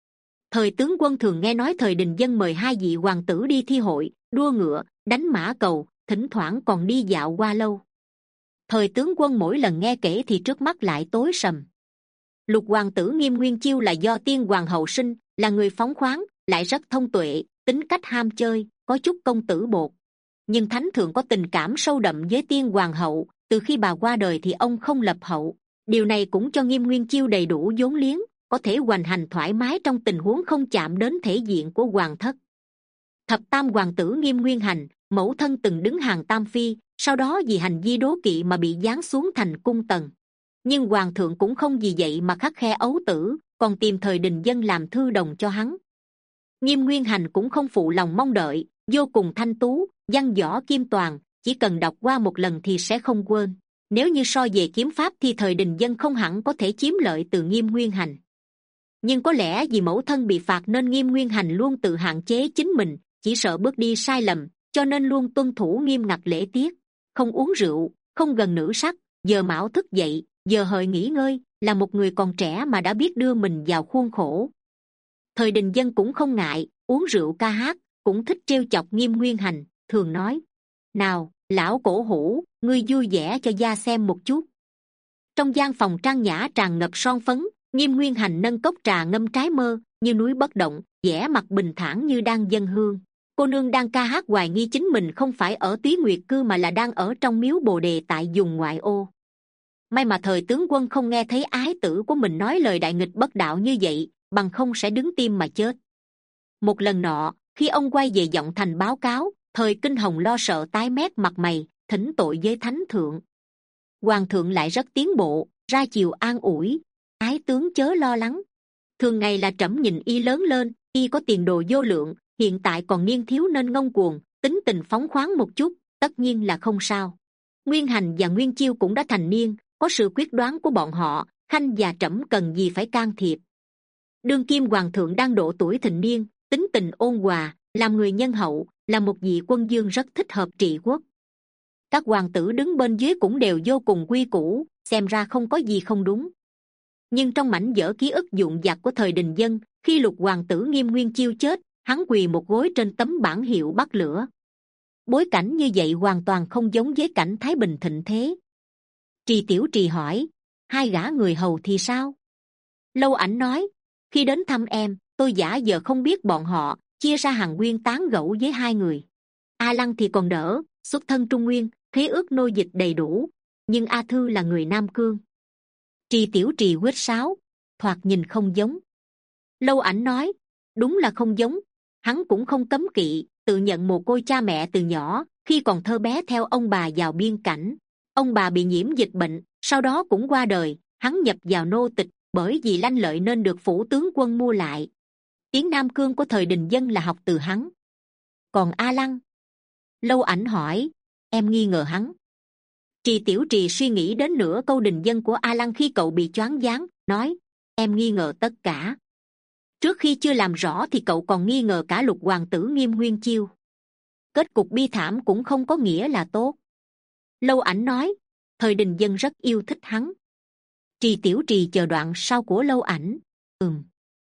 Thời tướng quân thường nghe nói thời Đình Dân mời hai vị hoàng tử đi thi hội, đua ngựa, đánh mã cầu, thỉnh thoảng còn đi dạo qua lâu. Thời tướng quân mỗi lần nghe kể thì trước mắt lại tối sầm. Lục hoàng tử Nghiêm Nguyên Chiêu là do tiên hoàng hậu sinh, là người phóng khoáng, lại rất thông tuệ, tính cách ham chơi, có chút công tử bột. Nhưng thánh thượng có tình cảm sâu đậm với tiên hoàng hậu, từ khi bà qua đời thì ông không lập hậu. Điều này cũng cho Nghiêm Nguyên Chiêu đầy đủ vốn liếng, có thể hoành hành thoải mái trong tình huống không chạm đến thể diện của hoàng thất. Thập tam hoàng tử Nghiêm Nguyên Hành, mẫu thân từng đứng hàng tam phi, sau đó vì hành vi đố kỵ mà bị giáng xuống thành cung tần. Nhưng hoàng thượng cũng không vì vậy mà khắt khe ấu tử, còn tìm thời Đình Dân làm thư đồng cho hắn. Nghiêm Nguyên Hành cũng không phụ lòng mong đợi, vô cùng thanh tú, văn võ kim toàn, chỉ cần đọc qua một lần thì sẽ không quên. Nếu như so về kiếm pháp thì thời Đình Dân không hẳn có thể chiếm lợi từ Nghiêm Nguyên Hành. Nhưng có lẽ vì mẫu thân bị phạt nên Nghiêm Nguyên Hành luôn tự hạn chế chính mình, chỉ sợ bước đi sai lầm, cho nên luôn tuân thủ nghiêm ngặt lễ tiết, không uống rượu, không gần nữ sắc, giờ mão thức dậy, giờ hợi nghỉ ngơi, là một người còn trẻ mà đã biết đưa mình vào khuôn khổ. Thời Đình Dân cũng không ngại uống rượu ca hát, cũng thích trêu chọc Nghiêm Nguyên Hành, thường nói: nào lão cổ hủ, ngươi vui vẻ cho gia xem một chút. Trong gian phòng trang nhã tràn ngập son phấn, Nghiêm Nguyên Hành nâng cốc trà ngâm trái mơ, như núi bất động, vẻ mặt bình thản như đang dâng hương. Cô nương đang ca hát hoài nghi chính mình không phải ở Túy Nguyệt Cư mà là đang ở trong miếu Bồ Đề tại vùng ngoại ô. May mà thời tướng quân không nghe thấy ái tử của mình nói lời đại nghịch bất đạo như vậy, bằng không sẽ đứng tim mà chết. Một lần nọ, khi ông quay về giọng thành báo cáo, thời Kinh Hồng lo sợ tái mét mặt mày, thỉnh tội với thánh thượng. Hoàng thượng lại rất tiến bộ, ra chiều an ủi: ái tướng chớ lo lắng, thường ngày là trẫm nhìn y lớn lên, y có tiền đồ vô lượng, hiện tại còn niên thiếu nên ngông cuồng, tính tình phóng khoáng một chút, tất nhiên là không sao. Nguyên Hành và Nguyên Chiêu cũng đã thành niên, có sự quyết đoán của bọn họ, khanh và trẫm cần gì phải can thiệp. Đương kim hoàng thượng đang độ tuổi thịnh niên, tính tình ôn hòa, làm người nhân hậu, là một vị quân vương rất thích hợp trị quốc. Các hoàng tử đứng bên dưới cũng đều vô cùng quy củ, xem ra không có gì không đúng. Nhưng trong mảnh vỡ ký ức dụng dạc của thời Đình Dân, khi lục hoàng tử Nghiêm Nguyên Chiêu chết, hắn quỳ một gối trên tấm bảng hiệu bắt lửa. Bối cảnh như vậy hoàn toàn không giống với cảnh thái bình thịnh thế. Trì Tiểu Trì hỏi: hai gã người hầu thì sao? Lâu Ảnh nói: khi đến thăm em, tôi giả giờ không biết bọn họ, chia ra hàng nguyên tán gẫu với hai người. A Lăng thì còn đỡ, xuất thân Trung Nguyên, khế ước nô dịch đầy đủ, nhưng A Thư là người Nam Cương. Trì Tiểu Trì huýt sáo: thoạt nhìn không giống. Lâu Ảnh nói: đúng là không giống. Hắn cũng không cấm kỵ, tự nhận mồ côi cha mẹ từ nhỏ, khi còn thơ bé theo ông bà vào biên cảnh. Ông bà bị nhiễm dịch bệnh, sau đó cũng qua đời, hắn nhập vào nô tịch, bởi vì lanh lợi nên được phủ tướng quân mua lại. Tiếng Nam Cương của thời Đình Dân là học từ hắn. Còn A Lăng? Lâu Ảnh hỏi: em nghi ngờ hắn? Trì Tiểu Trì suy nghĩ đến nửa câu Đình Dân của A Lăng khi cậu bị choáng váng, nói: em nghi ngờ tất cả. Trước khi chưa làm rõ thì cậu còn nghi ngờ cả lục hoàng tử Nghiêm Nguyên Chiêu. Kết cục bi thảm cũng không có nghĩa là tốt. Lâu Ảnh nói: thời Đình Dân rất yêu thích hắn. Trì Tiểu Trì chờ đoạn sau của Lâu Ảnh. Ừm.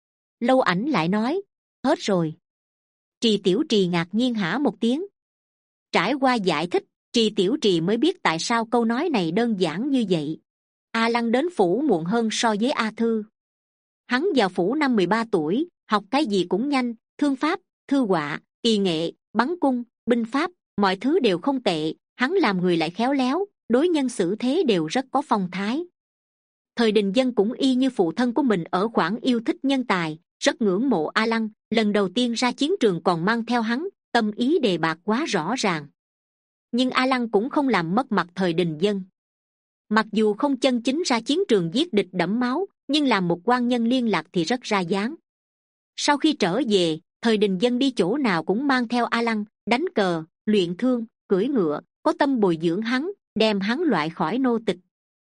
Lâu Ảnh lại nói: hết rồi. Trì Tiểu Trì ngạc nhiên hả một tiếng. Trải qua giải thích, Trì Tiểu Trì mới biết tại sao câu nói này đơn giản như vậy. A Lăng đến phủ muộn hơn so với A Thư. Hắn vào phủ năm mười ba tuổi, học cái gì cũng nhanh, thương pháp, thư họa, kỳ nghệ, bắn cung, binh pháp, mọi thứ đều không tệ. Hắn làm người lại khéo léo, đối nhân xử thế đều rất có phong thái. Thời Đình Dân cũng y như phụ thân của mình ở khoảng yêu thích nhân tài, rất ngưỡng mộ A Lăng. Lần đầu tiên ra chiến trường còn mang theo hắn, tâm ý đề bạt quá rõ ràng. Nhưng A Lăng cũng không làm mất mặt thời Đình Dân. Mặc dù không chân chính ra chiến trường giết địch đẫm máu, nhưng làm một quan nhân liên lạc thì rất ra dáng. Sau khi trở về, thời Đình Dân đi chỗ nào cũng mang theo A Lăng, đánh cờ, luyện thương, cưỡi ngựa, có tâm bồi dưỡng hắn, đem hắn loại khỏi nô tịch.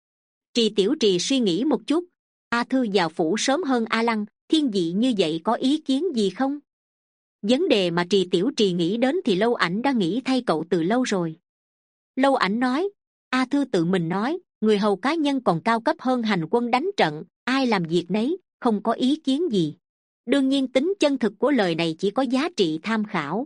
Trì Tiểu Trì suy nghĩ một chút. A Thư vào phủ sớm hơn A Lăng, thiên vị như vậy có ý kiến gì không? Vấn đề mà Trì Tiểu Trì nghĩ đến thì Lâu Ảnh đã nghĩ thay cậu từ lâu rồi. Lâu Ảnh nói: A Thư tự mình nói, người hầu cá nhân còn cao cấp hơn hành quân đánh trận, ai làm việc nấy, không có ý kiến gì. đương nhiên tính chân thực của lời này chỉ có giá trị tham khảo.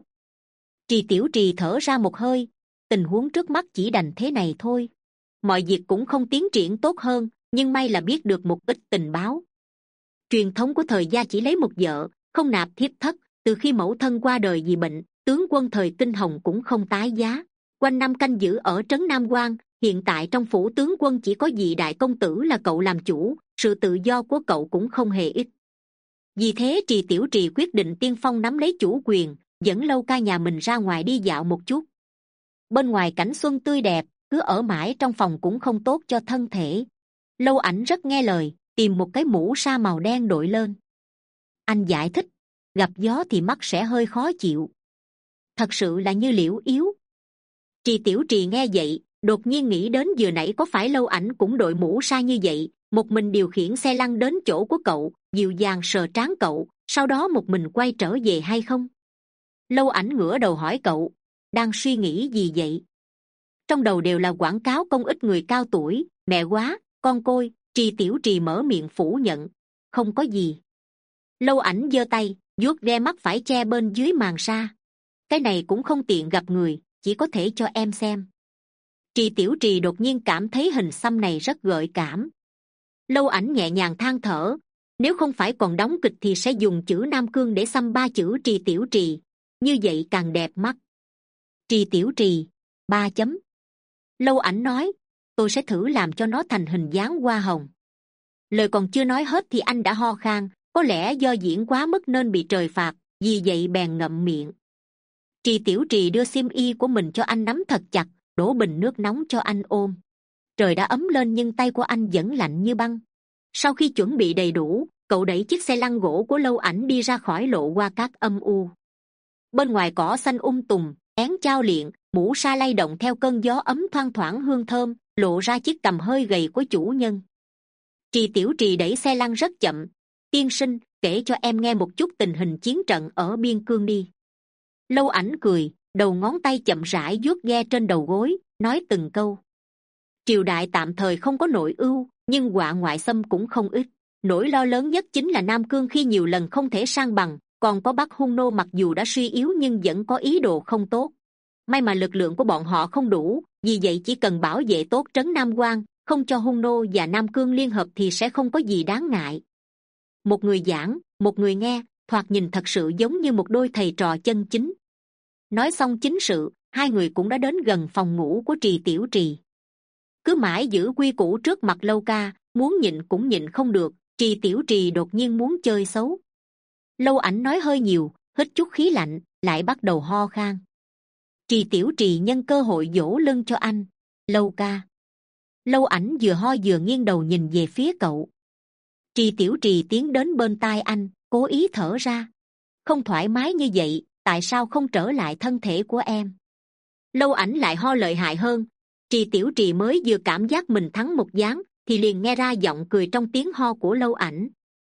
Trì Tiểu Trì thở ra một hơi, tình huống trước mắt chỉ đành thế này thôi. Mọi việc cũng không tiến triển tốt hơn, nhưng may là biết được một ít tình báo. Truyền thống của thời gia chỉ lấy một vợ, không nạp thiếp thất. Từ khi mẫu thân qua đời vì bệnh, tướng quân thời Kinh Hồng cũng không tái giá, quanh năm canh giữ ở trấn Nam Quan. Hiện tại trong phủ tướng quân chỉ có vị đại công tử là cậu làm chủ, sự tự do của cậu cũng không hề ít. Vì thế Trì Tiểu Trì quyết định tiên phong nắm lấy chủ quyền, dẫn Lâu Ca nhà mình ra ngoài đi dạo một chút. Bên ngoài cảnh xuân tươi đẹp, cứ ở mãi trong phòng cũng không tốt cho thân thể. Lâu Ảnh rất nghe lời, tìm một cái mũ sa màu đen đội lên. Anh giải thích, gặp gió thì mắt sẽ hơi khó chịu. Thật sự là như liễu yếu. Trì Tiểu Trì nghe vậy, đột nhiên nghĩ đến vừa nãy có phải Lâu Ảnh cũng đội mũ sa như vậy, một mình điều khiển xe lăn đến chỗ của cậu, dịu dàng sờ trán cậu, sau đó một mình quay trở về hay không? Lâu Ảnh ngửa đầu hỏi cậu, đang suy nghĩ gì vậy? Trong đầu đều là quảng cáo công ích người cao tuổi, mẹ quá, con côi. Trì Tiểu Trì mở miệng phủ nhận, không có gì. Lâu Ảnh giơ tay, vuốt ve mắt phải che bên dưới màn sa. Cái này cũng không tiện gặp người, chỉ có thể cho em xem. Trì Tiểu Trì đột nhiên cảm thấy hình xăm này rất gợi cảm. Lâu Ảnh nhẹ nhàng than thở, nếu không phải còn đóng kịch thì sẽ dùng chữ Nam Cương để xăm ba chữ Trì Tiểu Trì, như vậy càng đẹp mắt. Trì Tiểu Trì, ba chấm. Lâu Ảnh nói, tôi sẽ thử làm cho nó thành hình dáng hoa hồng. Lời còn chưa nói hết thì anh đã ho khan, có lẽ do diễn quá mức nên bị trời phạt, vì vậy bèn ngậm miệng. Trì Tiểu Trì đưa xiêm y của mình cho anh nắm thật chặt, đổ bình nước nóng cho anh ôm. Trời đã ấm lên nhưng tay của anh vẫn lạnh như băng. Sau khi chuẩn bị đầy đủ, cậu đẩy chiếc xe lăn gỗ của Lâu Ảnh đi ra khỏi lộ hoa cát âm u. Bên ngoài cỏ xanh um tùm, én chao liệng, mũ sa lay động theo cơn gió ấm thoang thoảng hương thơm, lộ ra chiếc cằm hơi gầy của chủ nhân. Trì Tiểu Trì đẩy xe lăn rất chậm. Tiên sinh, kể cho em nghe một chút tình hình chiến trận ở biên cương đi. Lâu Ảnh cười, đầu ngón tay chậm rãi vuốt ve trên đầu gối, nói từng câu. Triều đại tạm thời không có nội ưu, nhưng họa ngoại xâm cũng không ít. Nỗi lo lớn nhất chính là Nam Cương khi nhiều lần không thể sang bằng, còn có Bắc Hung nô mặc dù đã suy yếu nhưng vẫn có ý đồ không tốt. May mà lực lượng của bọn họ không đủ, vì vậy chỉ cần bảo vệ tốt trấn Nam Quan, không cho Hung nô và Nam Cương liên hợp thì sẽ không có gì đáng ngại. Một người giảng, một người nghe, thoạt nhìn thật sự giống như một đôi thầy trò chân chính. Nói xong chính sự, hai người cũng đã đến gần phòng ngủ của Trì Tiểu Trì. Cứ mãi giữ quy củ trước mặt Lâu Ca, muốn nhịn cũng nhịn không được. Trì Tiểu Trì đột nhiên muốn chơi xấu. Lâu Ảnh nói hơi nhiều, hít chút khí lạnh, lại bắt đầu ho khan. Trì Tiểu Trì nhân cơ hội vỗ lưng cho anh. Lâu Ca. Lâu Ảnh vừa ho vừa nghiêng đầu nhìn về phía cậu. Trì Tiểu Trì tiến đến bên tai anh, cố ý thở ra. Không thoải mái như vậy, tại sao không trở lại thân thể của em? Lâu Ảnh lại ho lợi hại hơn. Trì Tiểu Trì mới vừa cảm giác mình thắng một ván thì liền nghe ra giọng cười trong tiếng ho của Lâu Ảnh.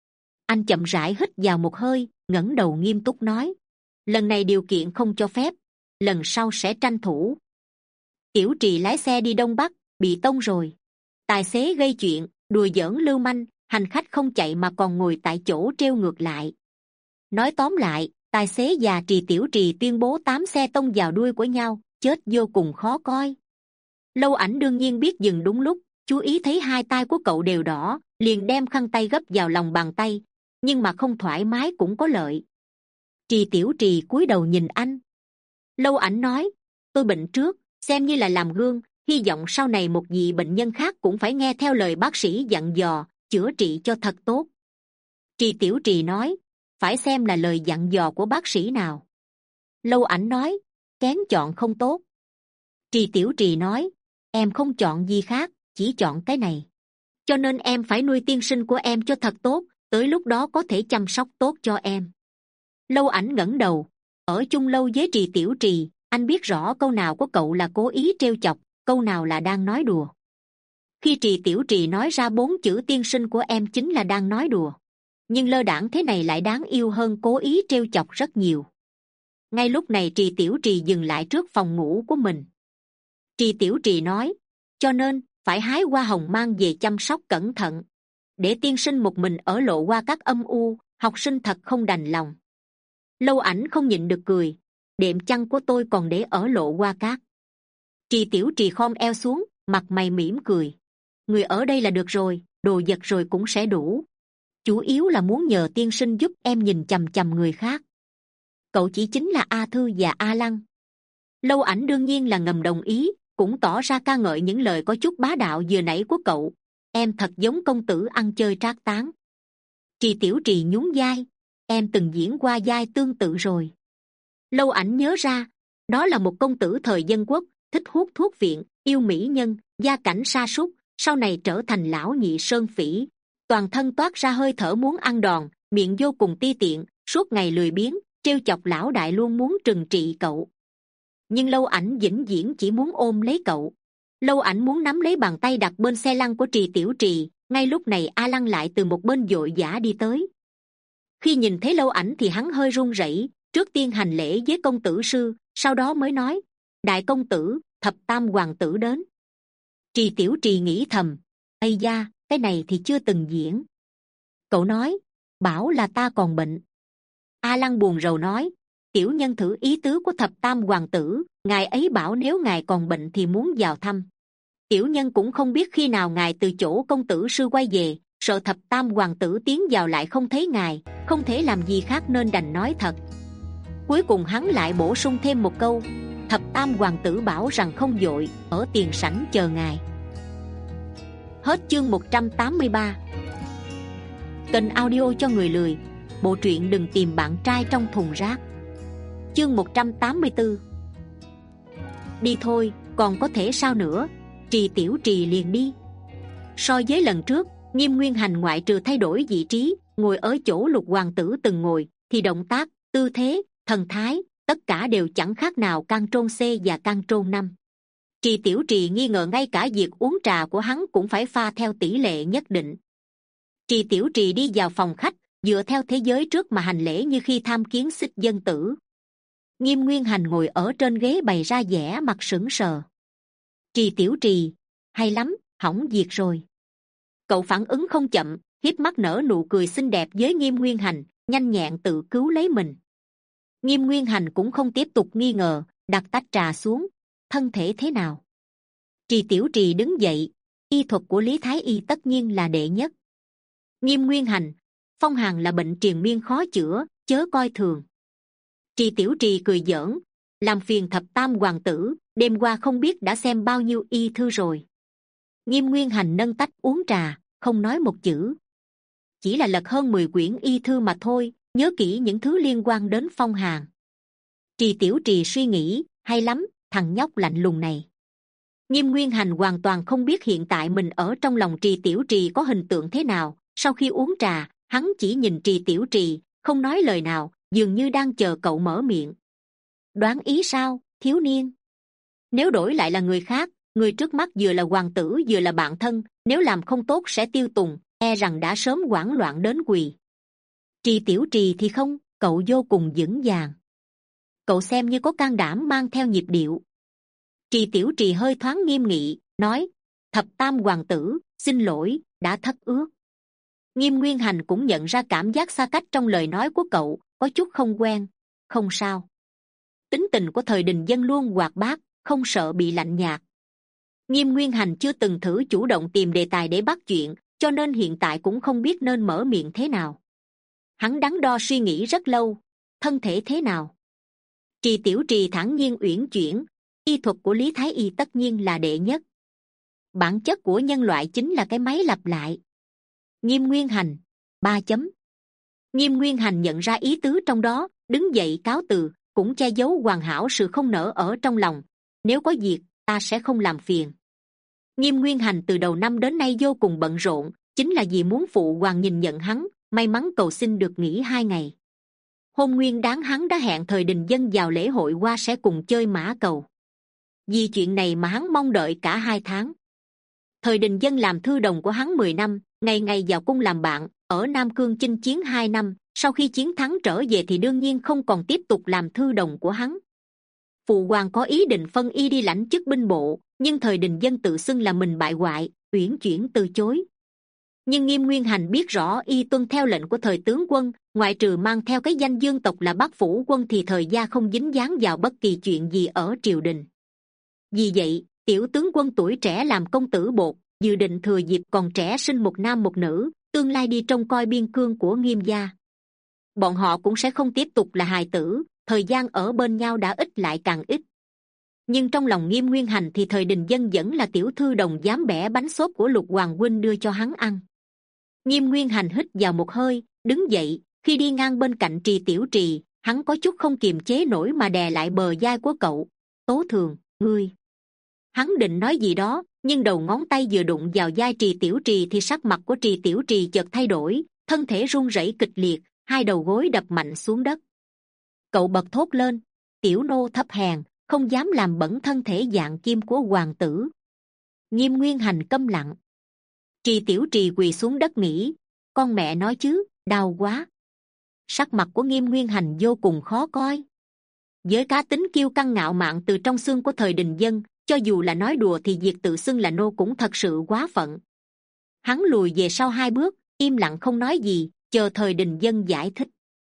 Anh chậm rãi hít vào một hơi, ngẩng đầu nghiêm túc nói, lần này điều kiện không cho phép, lần sau sẽ tranh thủ. Tiểu Trì lái xe đi Đông Bắc, bị tông rồi. Tài xế gây chuyện, đùa giỡn lưu manh, hành khách không chạy mà còn ngồi tại chỗ treo ngược lại. Nói tóm lại, tài xế và Trì Tiểu Trì tuyên bố tám xe tông vào đuôi của nhau, chết vô cùng khó coi. Lâu Ảnh đương nhiên biết dừng đúng lúc, chú ý thấy hai tay của cậu đều đỏ, liền đem khăn tay gấp vào lòng bàn tay, nhưng mà không thoải mái cũng có lợi. Trì Tiểu Trì cúi đầu nhìn anh. Lâu Ảnh nói, tôi bệnh trước, xem như là làm gương, hy vọng sau này một vị bệnh nhân khác cũng phải nghe theo lời bác sĩ dặn dò, chữa trị cho thật tốt. Trì Tiểu Trì nói, phải xem là lời dặn dò của bác sĩ nào. Lâu Ảnh nói, kén chọn không tốt. Trì Tiểu Trì nói, em không chọn gì khác, chỉ chọn cái này. Cho nên em phải nuôi tiên sinh của em cho thật tốt, tới lúc đó có thể chăm sóc tốt cho em. Lâu Ảnh ngẩng đầu, ở chung lâu với Trì Tiểu Trì, anh biết rõ câu nào của cậu là cố ý trêu chọc, câu nào là đang nói đùa. Khi Trì Tiểu Trì nói ra bốn chữ tiên sinh của em chính là đang nói đùa, nhưng lơ đãng thế này lại đáng yêu hơn cố ý trêu chọc rất nhiều. Ngay lúc này Trì Tiểu Trì dừng lại trước phòng ngủ của mình. Trì Tiểu Trì nói, cho nên phải hái hoa hồng mang về chăm sóc cẩn thận, để tiên sinh một mình ở lộ hoa cát âm u, Học sinh thật không đành lòng. Lâu Ảnh không nhịn được cười. Đệm chăn của tôi còn để ở lộ hoa cát. Trì Tiểu Trì khom eo xuống, mặt mày mỉm cười. Người ở đây là được rồi, đồ vật rồi cũng sẽ đủ. Chủ yếu là muốn nhờ tiên sinh giúp em nhìn chằm chằm người khác. Cậu chỉ chính là A Thư và A Lăng. Lâu Ảnh đương nhiên là ngầm đồng ý, cũng tỏ ra ca ngợi những lời có chút bá đạo vừa nãy của cậu. Em thật giống công tử ăn chơi trác táng. Trì Tiểu Trì nhún vai. Em từng diễn qua vai tương tự rồi. Lâu Ảnh nhớ ra, đó là một công tử thời dân quốc, thích hút thuốc viện, yêu mỹ nhân, gia cảnh sa sút, sau này trở thành lão nhị sơn phỉ. Toàn thân toát ra hơi thở muốn ăn đòn, miệng vô cùng ti tiện, suốt ngày lười biếng, trêu chọc lão đại luôn muốn trừng trị cậu. Nhưng Lâu Ảnh vĩnh viễn chỉ muốn ôm lấy cậu. Lâu Ảnh muốn nắm lấy bàn tay đặt bên xe lăn của Trì Tiểu Trì. Ngay lúc này A Lăng lại từ một bên vội vã đi tới. Khi nhìn thấy Lâu Ảnh thì hắn hơi run rẩy, trước tiên hành lễ với công tử sư, sau đó mới nói: Đại công tử, thập tam hoàng tử đến. Trì Tiểu Trì nghĩ thầm: ây da, cái này thì chưa từng diễn. Cậu nói, bảo là ta còn bệnh. A Lăng buồn rầu nói: tiểu nhân thử ý tứ của thập tam hoàng tử, ngài ấy bảo nếu ngài còn bệnh thì muốn vào thăm. Tiểu nhân cũng không biết khi nào ngài từ chỗ công tử sư quay về, sợ thập tam hoàng tử tiến vào lại không thấy ngài, không thể làm gì khác nên đành nói thật. Cuối cùng hắn lại bổ sung thêm một câu: thập tam hoàng tử bảo rằng không vội, ở tiền sảnh chờ ngài. Hết chương một trăm tám mươi ba. Kênh audio cho người lười. Bộ truyện Đừng Tìm Bạn Trai Trong Thùng Rác. Chương một trăm tám mươi tư. Đi thôi, còn có thể sao nữa. Trì Tiểu Trì liền đi. So với lần trước, Nghiêm Nguyên Hành ngoại trừ thay đổi vị trí, ngồi ở chỗ Lục hoàng tử từng ngồi, thì động tác, tư thế, thần thái, tất cả đều chẳng khác nào Can Trôn C và Can Trôn năm. Trì Tiểu Trì nghi ngờ ngay cả việc uống trà của hắn cũng phải pha theo tỷ lệ nhất định. Trì Tiểu Trì đi vào phòng khách, dựa theo thế giới trước mà hành lễ như khi tham kiến Xích Dân Tử. Nghiêm Nguyên Hành ngồi ở trên ghế bày ra vẻ mặt sững sờ. Trì Tiểu Trì, hay lắm, hỏng việc rồi. Cậu phản ứng không chậm, hiếp mắt nở nụ cười xinh đẹp với Nghiêm Nguyên Hành, nhanh nhẹn tự cứu lấy mình. Nghiêm Nguyên Hành cũng không tiếp tục nghi ngờ, đặt tách trà xuống. Thân thể thế nào? Trì Tiểu Trì đứng dậy. Y thuật của Lý Thái Y tất nhiên là đệ nhất. Nghiêm Nguyên Hành, phong hàn là bệnh triền miên khó chữa, chớ coi thường. Trì Tiểu Trì cười giỡn, làm phiền thập tam hoàng tử, đêm qua không biết đã xem bao nhiêu y thư rồi. Nghiêm Nguyên Hành nâng tách uống trà, không nói một chữ. Chỉ là lật hơn mười quyển y thư mà thôi, nhớ kỹ những thứ liên quan đến phong hàn. Trì Tiểu Trì suy nghĩ, hay lắm, thằng nhóc lạnh lùng này. Nghiêm Nguyên Hành hoàn toàn không biết hiện tại mình ở trong lòng Trì Tiểu Trì có hình tượng thế nào. Sau khi uống trà, hắn chỉ nhìn Trì Tiểu Trì, không nói lời nào, dường như đang chờ cậu mở miệng. Đoán ý sao, thiếu niên? Nếu đổi lại là người khác, người trước mắt vừa là hoàng tử vừa là bạn thân, nếu làm không tốt sẽ tiêu tùng, e rằng đã sớm hoảng loạn đến quỳ. Trì Tiểu Trì thì không, cậu vô cùng vững vàng. Cậu xem như có can đảm mang theo nhịp điệu. Trì Tiểu Trì hơi thoáng nghiêm nghị, nói: thập tam hoàng tử, xin lỗi, đã thất ước. Nghiêm Nguyên Hành cũng nhận ra cảm giác xa cách trong lời nói của cậu, có chút không quen. Không sao. Tính tình của thời Đình Dân luôn hoạt bát, không sợ bị lạnh nhạt. Nghiêm Nguyên Hành chưa từng thử chủ động tìm đề tài để bắt chuyện, cho nên hiện tại cũng không biết nên mở miệng thế nào. Hắn đắn đo suy nghĩ rất lâu. Thân thể thế nào? Trì Tiểu Trì thản nhiên uyển chuyển. Y thuật của Lý Thái Y tất nhiên là đệ nhất. Bản chất của nhân loại chính là cái máy lặp lại. Nghiêm Nguyên Hành, ba chấm. Nghiêm Nguyên Hành nhận ra ý tứ trong đó, đứng dậy cáo từ, cũng che giấu hoàn hảo sự không nỡ ở trong lòng. Nếu có việc, ta sẽ không làm phiền. Nghiêm Nguyên Hành từ đầu năm đến nay vô cùng bận rộn, chính là vì muốn phụ hoàng nhìn nhận hắn, may mắn cầu xin được nghỉ hai ngày. Hôm nguyên đáng hắn đã hẹn thời Đình Dân vào lễ hội qua sẽ cùng chơi mã cầu. Vì chuyện này mà hắn mong đợi cả hai tháng. Thời Đình Dân làm thư đồng của hắn mười năm, ngày ngày vào cung làm bạn, ở Nam Cương chinh chiến hai năm, sau khi chiến thắng trở về thì đương nhiên không còn tiếp tục làm thư đồng của hắn. Phụ hoàng có ý định phân y đi lãnh chức binh bộ, nhưng thời Đình Dân tự xưng là mình bại hoại, uyển chuyển từ chối. Nhưng Nghiêm Nguyên Hành biết rõ y tuân theo lệnh của thời tướng quân, ngoại trừ mang theo cái danh dương tộc là Bắc Phủ Quân thì thời gia không dính dáng vào bất kỳ chuyện gì ở triều đình. Vì vậy, tiểu tướng quân tuổi trẻ làm công tử bột, dự định thừa dịp còn trẻ sinh một nam một nữ, tương lai đi trông coi biên cương của Nghiêm gia. Bọn họ cũng sẽ không tiếp tục là hài tử, thời gian ở bên nhau đã ít lại càng ít. Nhưng trong lòng Nghiêm Nguyên Hành thì thời Đình Dân vẫn là tiểu thư đồng dám bẻ bánh xốp của Lục Hoàng huynh đưa cho hắn ăn. Nghiêm Nguyên Hành hít vào một hơi, đứng dậy. Khi đi ngang bên cạnh Trì Tiểu Trì, hắn có chút không kiềm chế nổi mà đè lại bờ vai của cậu. Tố Thường, ngươi. Hắn định nói gì đó, nhưng đầu ngón tay vừa đụng vào vai Trì Tiểu Trì thì sắc mặt của Trì Tiểu Trì chợt thay đổi, thân thể run rẩy kịch liệt, hai đầu gối đập mạnh xuống đất. Cậu bật thốt lên, tiểu nô thấp hèn, không dám làm bẩn thân thể dạng kim của hoàng tử. Nghiêm Nguyên Hành câm lặng. Trì Tiểu Trì quỳ xuống đất nghĩ, con mẹ nói chứ, đau quá. Sắc mặt của Nghiêm Nguyên Hành vô cùng khó coi. Với cá tính kiêu căng ngạo mạn từ trong xương của thời Đình Dân, cho dù là nói đùa thì việc tự xưng là nô cũng thật sự quá phận. Hắn lùi về sau hai bước, im lặng không nói gì, chờ thời Đình Dân giải thích.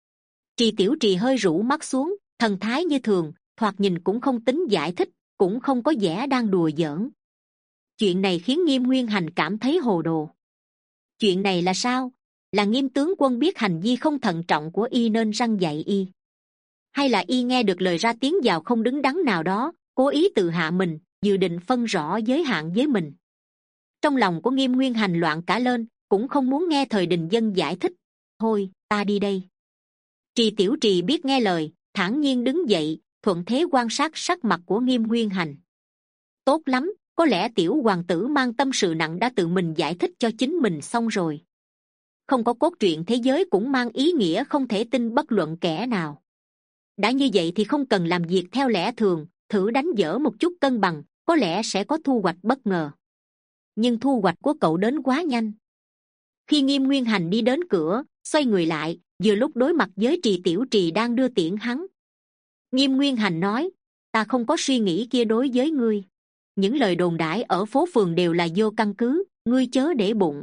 Trì Tiểu Trì hơi rũ mắt xuống, thần thái như thường, thoạt nhìn cũng không tính giải thích, cũng không có vẻ đang đùa giỡn. Chuyện này khiến Nghiêm Nguyên Hành cảm thấy hồ đồ. Chuyện này là sao? Là Nghiêm tướng quân biết hành vi không thận trọng của y nên răn dạy y, hay là y nghe được lời ra tiếng vào không đứng đắn nào đó, cố ý tự hạ mình, dự định phân rõ giới hạn với mình? Trong lòng của Nghiêm Nguyên Hành loạn cả lên, cũng không muốn nghe thời Đình Dân giải thích. Thôi, ta đi đây. Trì Tiểu Trì biết nghe lời, thản nhiên đứng dậy, thuận thế quan sát sắc mặt của Nghiêm Nguyên Hành. Tốt lắm, có lẽ tiểu hoàng tử mang tâm sự nặng đã tự mình giải thích cho chính mình xong rồi. Không có cốt truyện thế giới cũng mang ý nghĩa không thể tin bất luận kẻ nào. Đã như vậy thì không cần làm việc theo lẽ thường, thử đánh dở một chút cân bằng, có lẽ sẽ có thu hoạch bất ngờ. Nhưng thu hoạch của cậu đến quá nhanh. Khi Nghiêm Nguyên Hành đi đến cửa, xoay người lại, vừa lúc đối mặt với Trì Tiểu Trì đang đưa tiễn hắn. Nghiêm Nguyên Hành nói, ta không có suy nghĩ kia đối với ngươi. Những lời đồn đãi ở phố phường đều là vô căn cứ, ngươi chớ để bụng.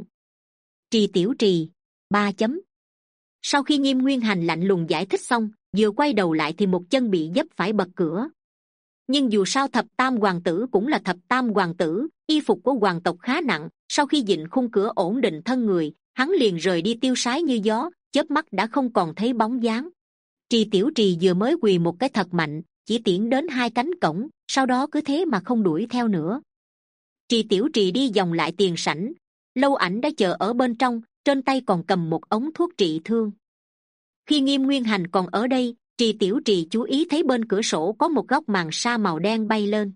Trì Tiểu Trì, ba chấm. Sau khi Nghiêm Nguyên Hành lạnh lùng giải thích xong, vừa quay đầu lại thì một chân bị dấp phải bật cửa. Nhưng dù sao thập tam hoàng tử cũng là thập tam hoàng tử, y phục của hoàng tộc khá nặng, sau khi dịnh khung cửa ổn định thân người, hắn liền rời đi tiêu sái như gió, chớp mắt đã không còn thấy bóng dáng. Trì Tiểu Trì vừa mới quỳ một cái thật mạnh, chỉ tiễn đến hai cánh cổng, sau đó cứ thế mà không đuổi theo nữa. Trì Tiểu Trì đi vòng lại tiền sảnh, Lâu Ảnh đã chờ ở bên trong, trên tay còn cầm một ống thuốc trị thương. Khi Nghiêm Nguyên Hành còn ở đây, Trì Tiểu Trì chú ý thấy bên cửa sổ có một góc màn sa màu đen bay lên.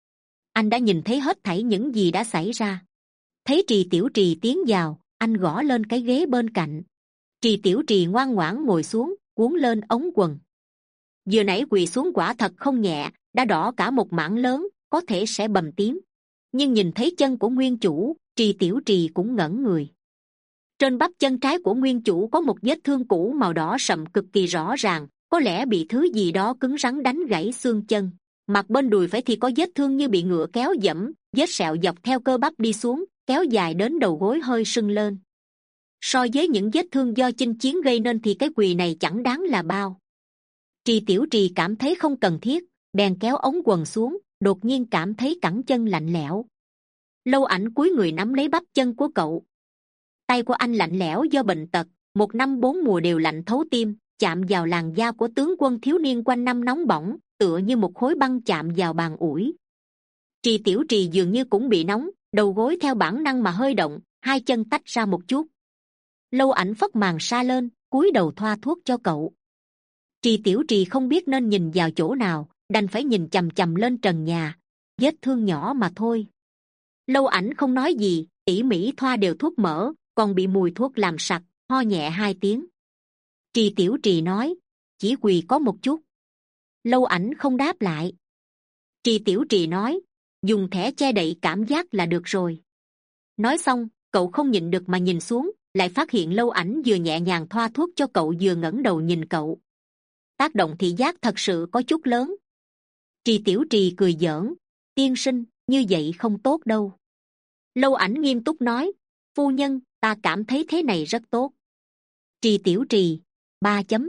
Anh đã nhìn thấy hết thảy những gì đã xảy ra. Thấy Trì Tiểu Trì tiến vào, anh gõ lên cái ghế bên cạnh. Trì Tiểu Trì ngoan ngoãn ngồi xuống, cuốn lên ống quần. Vừa nãy quỳ xuống quả thật không nhẹ, đã đỏ cả một mảng lớn, có thể sẽ bầm tím. Nhưng nhìn thấy chân của nguyên chủ, Trì Tiểu Trì cũng ngẩn người. Trên bắp chân trái của nguyên chủ có một vết thương cũ màu đỏ sậm cực kỳ rõ ràng, có lẽ bị thứ gì đó cứng rắn đánh gãy xương chân. Mặt bên đùi phải thì có vết thương như bị ngựa kéo dẫm, vết sẹo dọc theo cơ bắp đi xuống, kéo dài đến đầu gối hơi sưng lên. So với những vết thương do chinh chiến gây nên thì cái quỳ này chẳng đáng là bao. Trì Tiểu Trì cảm thấy không cần thiết, bèn kéo ống quần xuống, đột nhiên cảm thấy cẳng chân lạnh lẽo. Lâu Ảnh cúi người nắm lấy bắp chân của cậu. Tay của anh lạnh lẽo do bệnh tật, một năm bốn mùa đều lạnh thấu tim, chạm vào làn da của tướng quân thiếu niên quanh năm nóng bỏng, tựa như một khối băng chạm vào bàn ủi. Trì Tiểu Trì dường như cũng bị nóng, đầu gối theo bản năng mà hơi động, hai chân tách ra một chút. Lâu Ảnh phất màn sa lên, cúi đầu thoa thuốc cho cậu. Trì Tiểu Trì không biết nên nhìn vào chỗ nào, đành phải nhìn chằm chằm lên trần nhà. Vết thương nhỏ mà thôi. Lâu Ảnh không nói gì, tỉ mỉ thoa đều thuốc mỡ, còn bị mùi thuốc làm sặc, ho nhẹ hai tiếng. Trì Tiểu Trì nói, chỉ quỳ có một chút. Lâu Ảnh không đáp lại. Trì Tiểu Trì nói, dùng thẻ che đậy cảm giác là được rồi. Nói xong, cậu không nhịn được mà nhìn xuống, lại phát hiện Lâu Ảnh vừa nhẹ nhàng thoa thuốc cho cậu vừa ngẩng đầu nhìn cậu. Tác động thị giác thật sự có chút lớn. Trì Tiểu Trì cười giỡn, tiên sinh, như vậy không tốt đâu. Lâu Ảnh nghiêm túc nói, phu nhân, ta cảm thấy thế này rất tốt. Trì Tiểu Trì, ba chấm.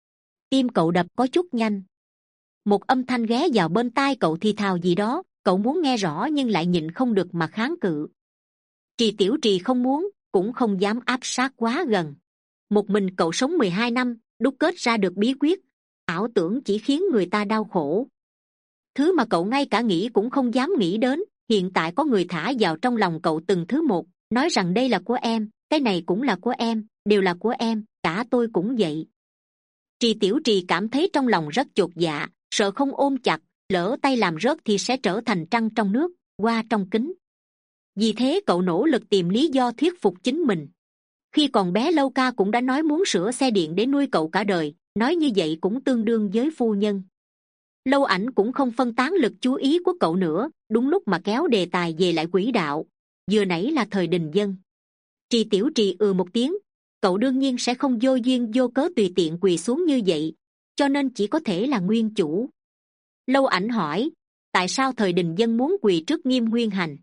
Tim cậu đập có chút nhanh. Một âm thanh ghé vào bên tai cậu thì thào gì đó, cậu muốn nghe rõ nhưng lại nhịn không được mà kháng cự. Trì Tiểu Trì không muốn, cũng không dám áp sát quá gần. Một mình cậu sống mười hai năm, đúc kết ra được bí quyết, ảo tưởng chỉ khiến người ta đau khổ. Thứ mà cậu ngay cả nghĩ cũng không dám nghĩ đến, hiện tại có người thả vào trong lòng cậu từng thứ một, nói rằng đây là của em, cái này cũng là của em, đều là của em, cả tôi cũng vậy. Trì Tiểu Trì cảm thấy trong lòng rất chột dạ, sợ không ôm chặt, lỡ tay làm rớt thì sẽ trở thành trăng trong nước, qua trong kính. Vì thế cậu nỗ lực tìm lý do thuyết phục chính mình. Khi còn bé Lâu Ca cũng đã nói muốn sửa xe điện để nuôi cậu cả đời, nói như vậy cũng tương đương với phu nhân. Lâu Ảnh cũng không phân tán lực chú ý của cậu nữa, đúng lúc mà kéo đề tài về lại quỹ đạo. Vừa nãy là thời đình dân. Trì Tiểu Trì ừ một tiếng, cậu đương nhiên sẽ không vô duyên vô cớ tùy tiện quỳ xuống như vậy, cho nên chỉ có thể là nguyên chủ. Lâu Ảnh hỏi, tại sao thời đình dân muốn quỳ trước Nghiêm Nguyên Hành?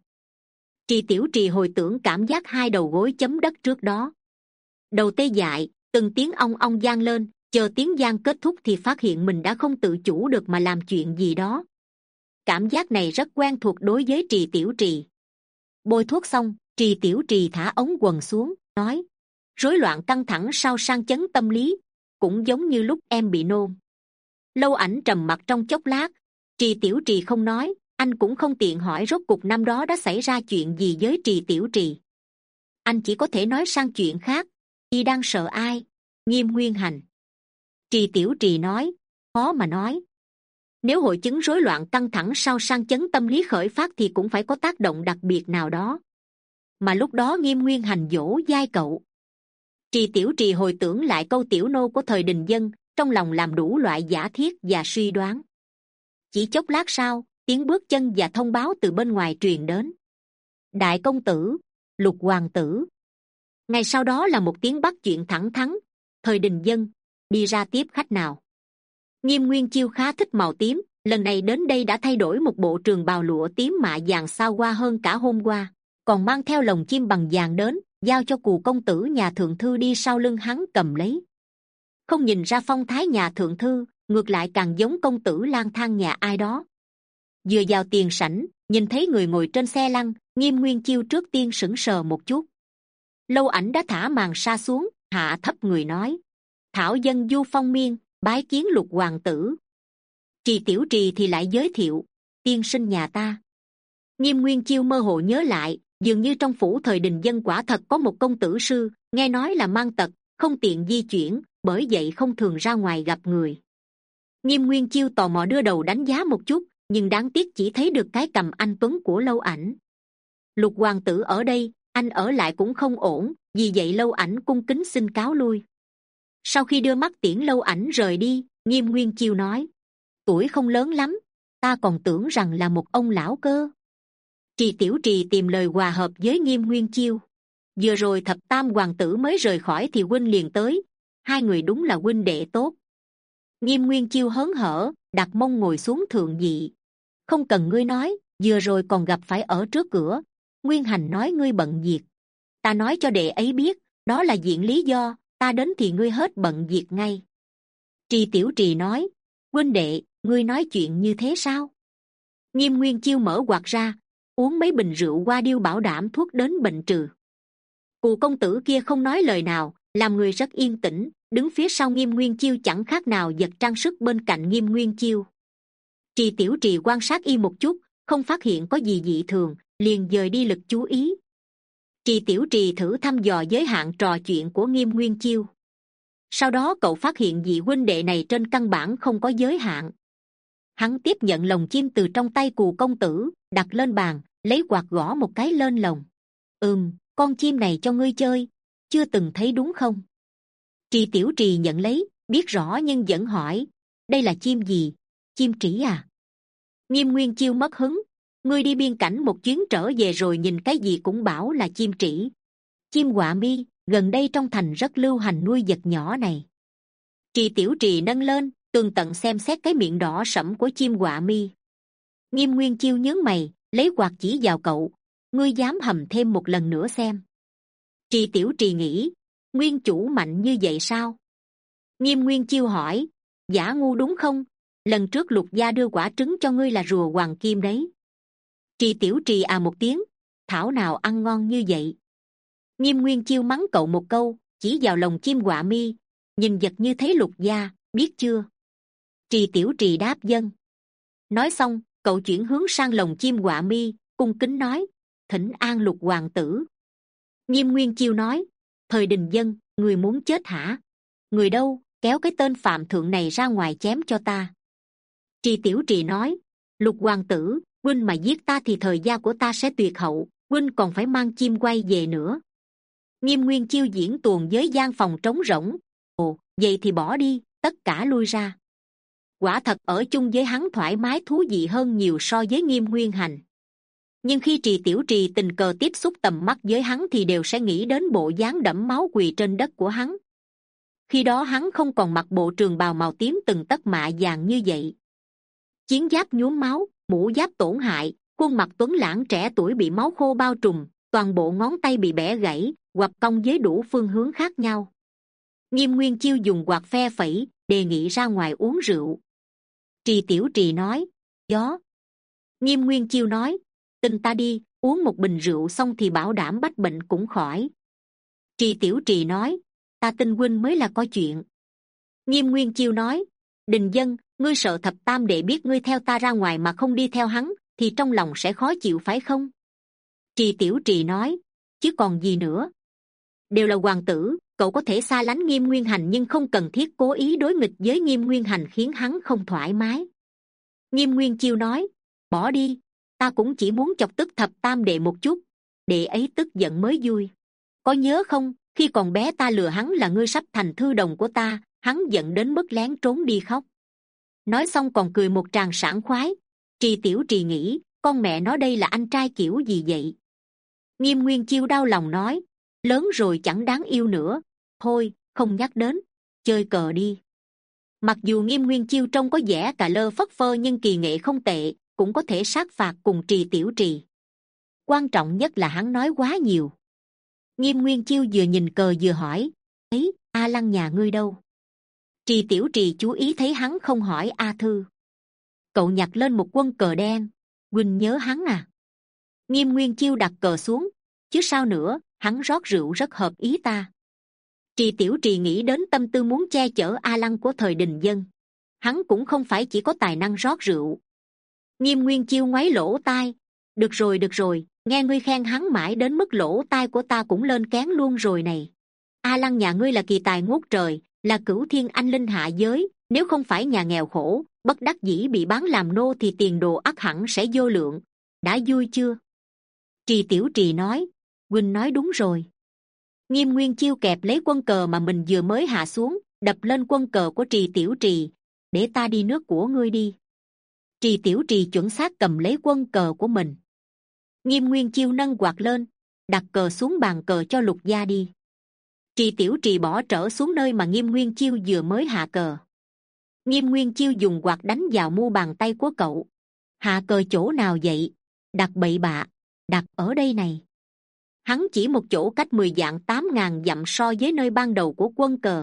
Trì Tiểu Trì hồi tưởng cảm giác hai đầu gối chấm đất trước đó. Đầu tê dại, từng tiếng ong ong vang lên, chờ tiếng vang kết thúc thì phát hiện mình đã không tự chủ được mà làm chuyện gì đó. Cảm giác này rất quen thuộc đối với Trì Tiểu Trì. Bôi thuốc xong, Trì Tiểu Trì thả ống quần xuống, nói, rối loạn căng thẳng sau sang chấn tâm lý, cũng giống như lúc em bị nôn. Lâu Ảnh trầm mặc trong chốc lát. Trì Tiểu Trì không nói, anh cũng không tiện hỏi rốt cuộc năm đó đã xảy ra chuyện gì với Trì Tiểu Trì. Anh chỉ có thể nói sang chuyện khác. Y đang sợ ai? Nghiêm Nguyên Hành. Trì Tiểu Trì nói, khó mà nói. Nếu hội chứng rối loạn căng thẳng sau sang chấn tâm lý khởi phát thì cũng phải có tác động đặc biệt nào đó. Mà lúc đó Nghiêm Nguyên Hành dỗ dai cậu. Trì Tiểu Trì hồi tưởng lại câu tiểu nô của thời đình dân, trong lòng làm đủ loại giả thiết và suy đoán. Chỉ chốc lát sau, tiếng bước chân và thông báo từ bên ngoài truyền đến. Đại công tử, Lục hoàng tử. Ngay sau đó là một tiếng bắt chuyện thẳng thắn. Thời đình dân, đi ra tiếp khách nào. Nghiêm Nguyên Chiêu khá thích màu tím, lần này đến đây đã thay đổi một bộ trường bào lụa tím mạ vàng sao hoa hơn cả hôm qua, còn mang theo lồng chim bằng vàng đến, giao cho Cù công tử nhà thượng thư đi sau lưng hắn cầm lấy. Không nhìn ra phong thái nhà thượng thư, ngược lại càng giống công tử lang thang nhà ai đó. Vừa vào tiền sảnh, nhìn thấy người ngồi trên xe lăn, Nghiêm Nguyên Chiêu trước tiên sững sờ một chút. Lâu Ảnh đã thả màn sa xuống, hạ thấp người nói, thảo dân Du Phong Miên bái kiến Lục hoàng tử. Trì Tiểu Trì thì lại giới thiệu, tiên sinh nhà ta. Nghiêm Nguyên Chiêu mơ hồ nhớ lại, dường như trong phủ thời đình dân quả thật có một công tử sư, nghe nói là mang tật, không tiện di chuyển, bởi vậy không thường ra ngoài gặp người. Nghiêm Nguyên Chiêu tò mò đưa đầu đánh giá một chút, nhưng đáng tiếc chỉ thấy được cái cằm anh tuấn của Lâu Ảnh. Lục hoàng tử ở đây, anh ở lại cũng không ổn, vì vậy Lâu Ảnh cung kính xin cáo lui. Sau khi đưa mắt tiễn Lâu Ảnh rời đi, Nghiêm Nguyên Chiêu nói, tuổi không lớn lắm, ta còn tưởng rằng là một ông lão cơ. Trì Tiểu Trì tìm lời hòa hợp với Nghiêm Nguyên Chiêu. Vừa rồi thập tam hoàng tử mới rời khỏi thì huynh liền tới, hai người đúng là huynh đệ tốt. Nghiêm Nguyên Chiêu hớn hở, đặt mông ngồi xuống thượng vị. Không cần ngươi nói, vừa rồi còn gặp phải ở trước cửa. Nguyên Hành nói ngươi bận việc, ta nói cho đệ ấy biết, đó là diện lý do, ta đến thì ngươi hết bận việc ngay. Trì Tiểu Trì nói, huynh đệ, ngươi nói chuyện như thế sao? Nghiêm Nguyên Chiêu mở quạt ra, uống mấy bình rượu qua điêu bảo đảm thuốc đến bệnh trừ. Cụ công tử kia không nói lời nào, làm người rất yên tĩnh, đứng phía sau Nghiêm Nguyên Chiêu chẳng khác nào vật trang sức bên cạnh Nghiêm Nguyên Chiêu. Trì Tiểu Trì quan sát y một chút, không phát hiện có gì dị thường, liền dời đi lực chú ý. Trì Tiểu Trì thử thăm dò giới hạn trò chuyện của Nghiêm Nguyên Chiêu. Sau đó cậu phát hiện vị huynh đệ này trên căn bản không có giới hạn. Hắn tiếp nhận lồng chim từ trong tay Cù công tử, đặt lên bàn, lấy quạt gõ một cái lên lồng. Ừm, con chim này cho ngươi chơi, chưa từng thấy đúng không? Trì Tiểu Trì nhận lấy, biết rõ nhưng vẫn hỏi, đây là chim gì? Chim trĩ à? Nghiêm Nguyên Chiêu mất hứng, ngươi đi biên cảnh một chuyến trở về rồi nhìn cái gì cũng bảo là chim trĩ. Chim họa mi, gần đây trong thành rất lưu hành nuôi vật nhỏ này. Trì Tiểu Trì nâng lên, tường tận xem xét cái miệng đỏ sẫm của chim họa mi. Nghiêm Nguyên Chiêu nhướng mày, lấy quạt chỉ vào cậu, ngươi dám hầm thêm một lần nữa xem. Trì Tiểu Trì nghĩ, nguyên chủ mạnh như vậy sao? Nghiêm Nguyên Chiêu hỏi, giả ngu đúng không? Lần trước Lục gia đưa quả trứng cho ngươi là rùa hoàng kim đấy. Trì Tiểu Trì à một tiếng, thảo nào ăn ngon như vậy. Nghiêm Nguyên Chiêu mắng cậu một câu, chỉ vào lồng chim quạ mi, nhìn vật như thấy Lục gia, biết chưa? Trì Tiểu Trì đáp vâng. Nói xong, cậu chuyển hướng sang lồng chim quạ mi, cung kính nói, thỉnh an Lục hoàng tử. Nghiêm Nguyên Chiêu nói, Thời Đình Dân, người muốn chết hả? Người đâu, kéo cái tên phạm thượng này ra ngoài chém cho ta. Trì Tiểu Trì nói, Lục hoàng tử, huynh mà giết ta thì thời gia của ta sẽ tuyệt hậu, huynh còn phải mang chim quay về nữa. Nghiêm Nguyên Chiêu diễn tuồng với gian phòng trống rỗng. Ồ, vậy thì bỏ đi, tất cả lui ra. Quả thật ở chung với hắn thoải mái thú vị hơn nhiều so với Nghiêm Nguyên Hành. Nhưng khi Trì Tiểu Trì tình cờ tiếp xúc tầm mắt với hắn thì đều sẽ nghĩ đến bộ dáng đẫm máu quỳ trên đất của hắn. Khi đó hắn không còn mặc bộ trường bào màu tím từng tấc mạ vàng như vậy. Chiến giáp nhuốm máu, mũ giáp tổn hại, khuôn mặt tuấn lãng trẻ tuổi bị máu khô bao trùm, toàn bộ ngón tay bị bẻ gãy, hoặc cong với đủ phương hướng khác nhau. Nghiêm Nguyên Chiêu dùng quạt phe phẩy, đề nghị ra ngoài uống rượu. Trì Tiểu Trì nói, gió. Nghiêm Nguyên Chiêu nói, tin ta đi, uống một bình rượu xong thì bảo đảm bách bệnh cũng khỏi. Trì Tiểu Trì nói, ta tin huynh mới là có chuyện. Nghiêm Nguyên Chiêu nói, Đình Dân, ngươi sợ thập tam đệ biết ngươi theo ta ra ngoài mà không đi theo hắn, thì trong lòng sẽ khó chịu phải không? Trì Tiểu Trì nói, chứ còn gì nữa. Đều là hoàng tử, cậu có thể xa lánh Nghiêm Nguyên Hành nhưng không cần thiết cố ý đối nghịch với Nghiêm Nguyên Hành khiến hắn không thoải mái. Nghiêm Nguyên Chiêu nói, bỏ đi, ta cũng chỉ muốn chọc tức thập tam đệ một chút, đệ ấy tức giận mới vui. Có nhớ không, khi còn bé ta lừa hắn là ngươi sắp thành thư đồng của ta, hắn giận đến mức lén trốn đi khóc. Nói xong còn cười một tràng sảng khoái. Trì Tiểu Trì nghĩ, con mẹ nó đây là anh trai kiểu gì vậy? Nghiêm Nguyên Chiêu đau lòng nói, lớn rồi chẳng đáng yêu nữa, thôi không nhắc đến, chơi cờ đi. Mặc dù Nghiêm Nguyên Chiêu trông có vẻ cà lơ phất phơ nhưng kỳ nghệ không tệ, cũng có thể sát phạt cùng Trì Tiểu Trì. Quan trọng nhất là hắn nói quá nhiều. Nghiêm Nguyên Chiêu vừa nhìn cờ vừa hỏi, ấy, A Lăng nhà ngươi đâu? Trì Tiểu Trì chú ý thấy hắn không hỏi A Thư. Cậu nhặt lên một quân cờ đen, huynh nhớ hắn à? Nghiêm Nguyên Chiêu đặt cờ xuống, chứ sao nữa, hắn rót rượu rất hợp ý ta. Trì Tiểu Trì nghĩ đến tâm tư muốn che chở A Lăng của Thời Đình Dân. Hắn cũng không phải chỉ có tài năng rót rượu. Nghiêm Nguyên Chiêu ngoáy lỗ tai, được rồi được rồi, nghe ngươi khen hắn mãi đến mức lỗ tai của ta cũng lên kén luôn rồi này. A Lăng nhà ngươi là kỳ tài ngút trời, là cửu thiên anh linh hạ giới, nếu không phải nhà nghèo khổ, bất đắc dĩ bị bán làm nô thì tiền đồ ắt hẳn sẽ vô lượng. Đã vui chưa? Trì Tiểu Trì nói, huynh nói đúng rồi. Nghiêm Nguyên Chiêu kẹp lấy quân cờ mà mình vừa mới hạ xuống, đập lên quân cờ của Trì Tiểu Trì, để ta đi nước của ngươi đi. Trì Tiểu Trì chuẩn xác cầm lấy quân cờ của mình. Nghiêm Nguyên Chiêu nâng quạt lên, đặt cờ xuống bàn cờ cho Lục gia đi. Trì Tiểu Trì bỏ trở xuống nơi mà Nghiêm Nguyên Chiêu vừa mới hạ cờ. Nghiêm Nguyên Chiêu dùng quạt đánh vào mu bàn tay của cậu. Hạ cờ chỗ nào vậy? Đặt bậy bạ, đặt ở đây này. Hắn chỉ một chỗ cách mười vạn tám ngàn dặm so với nơi ban đầu của quân cờ.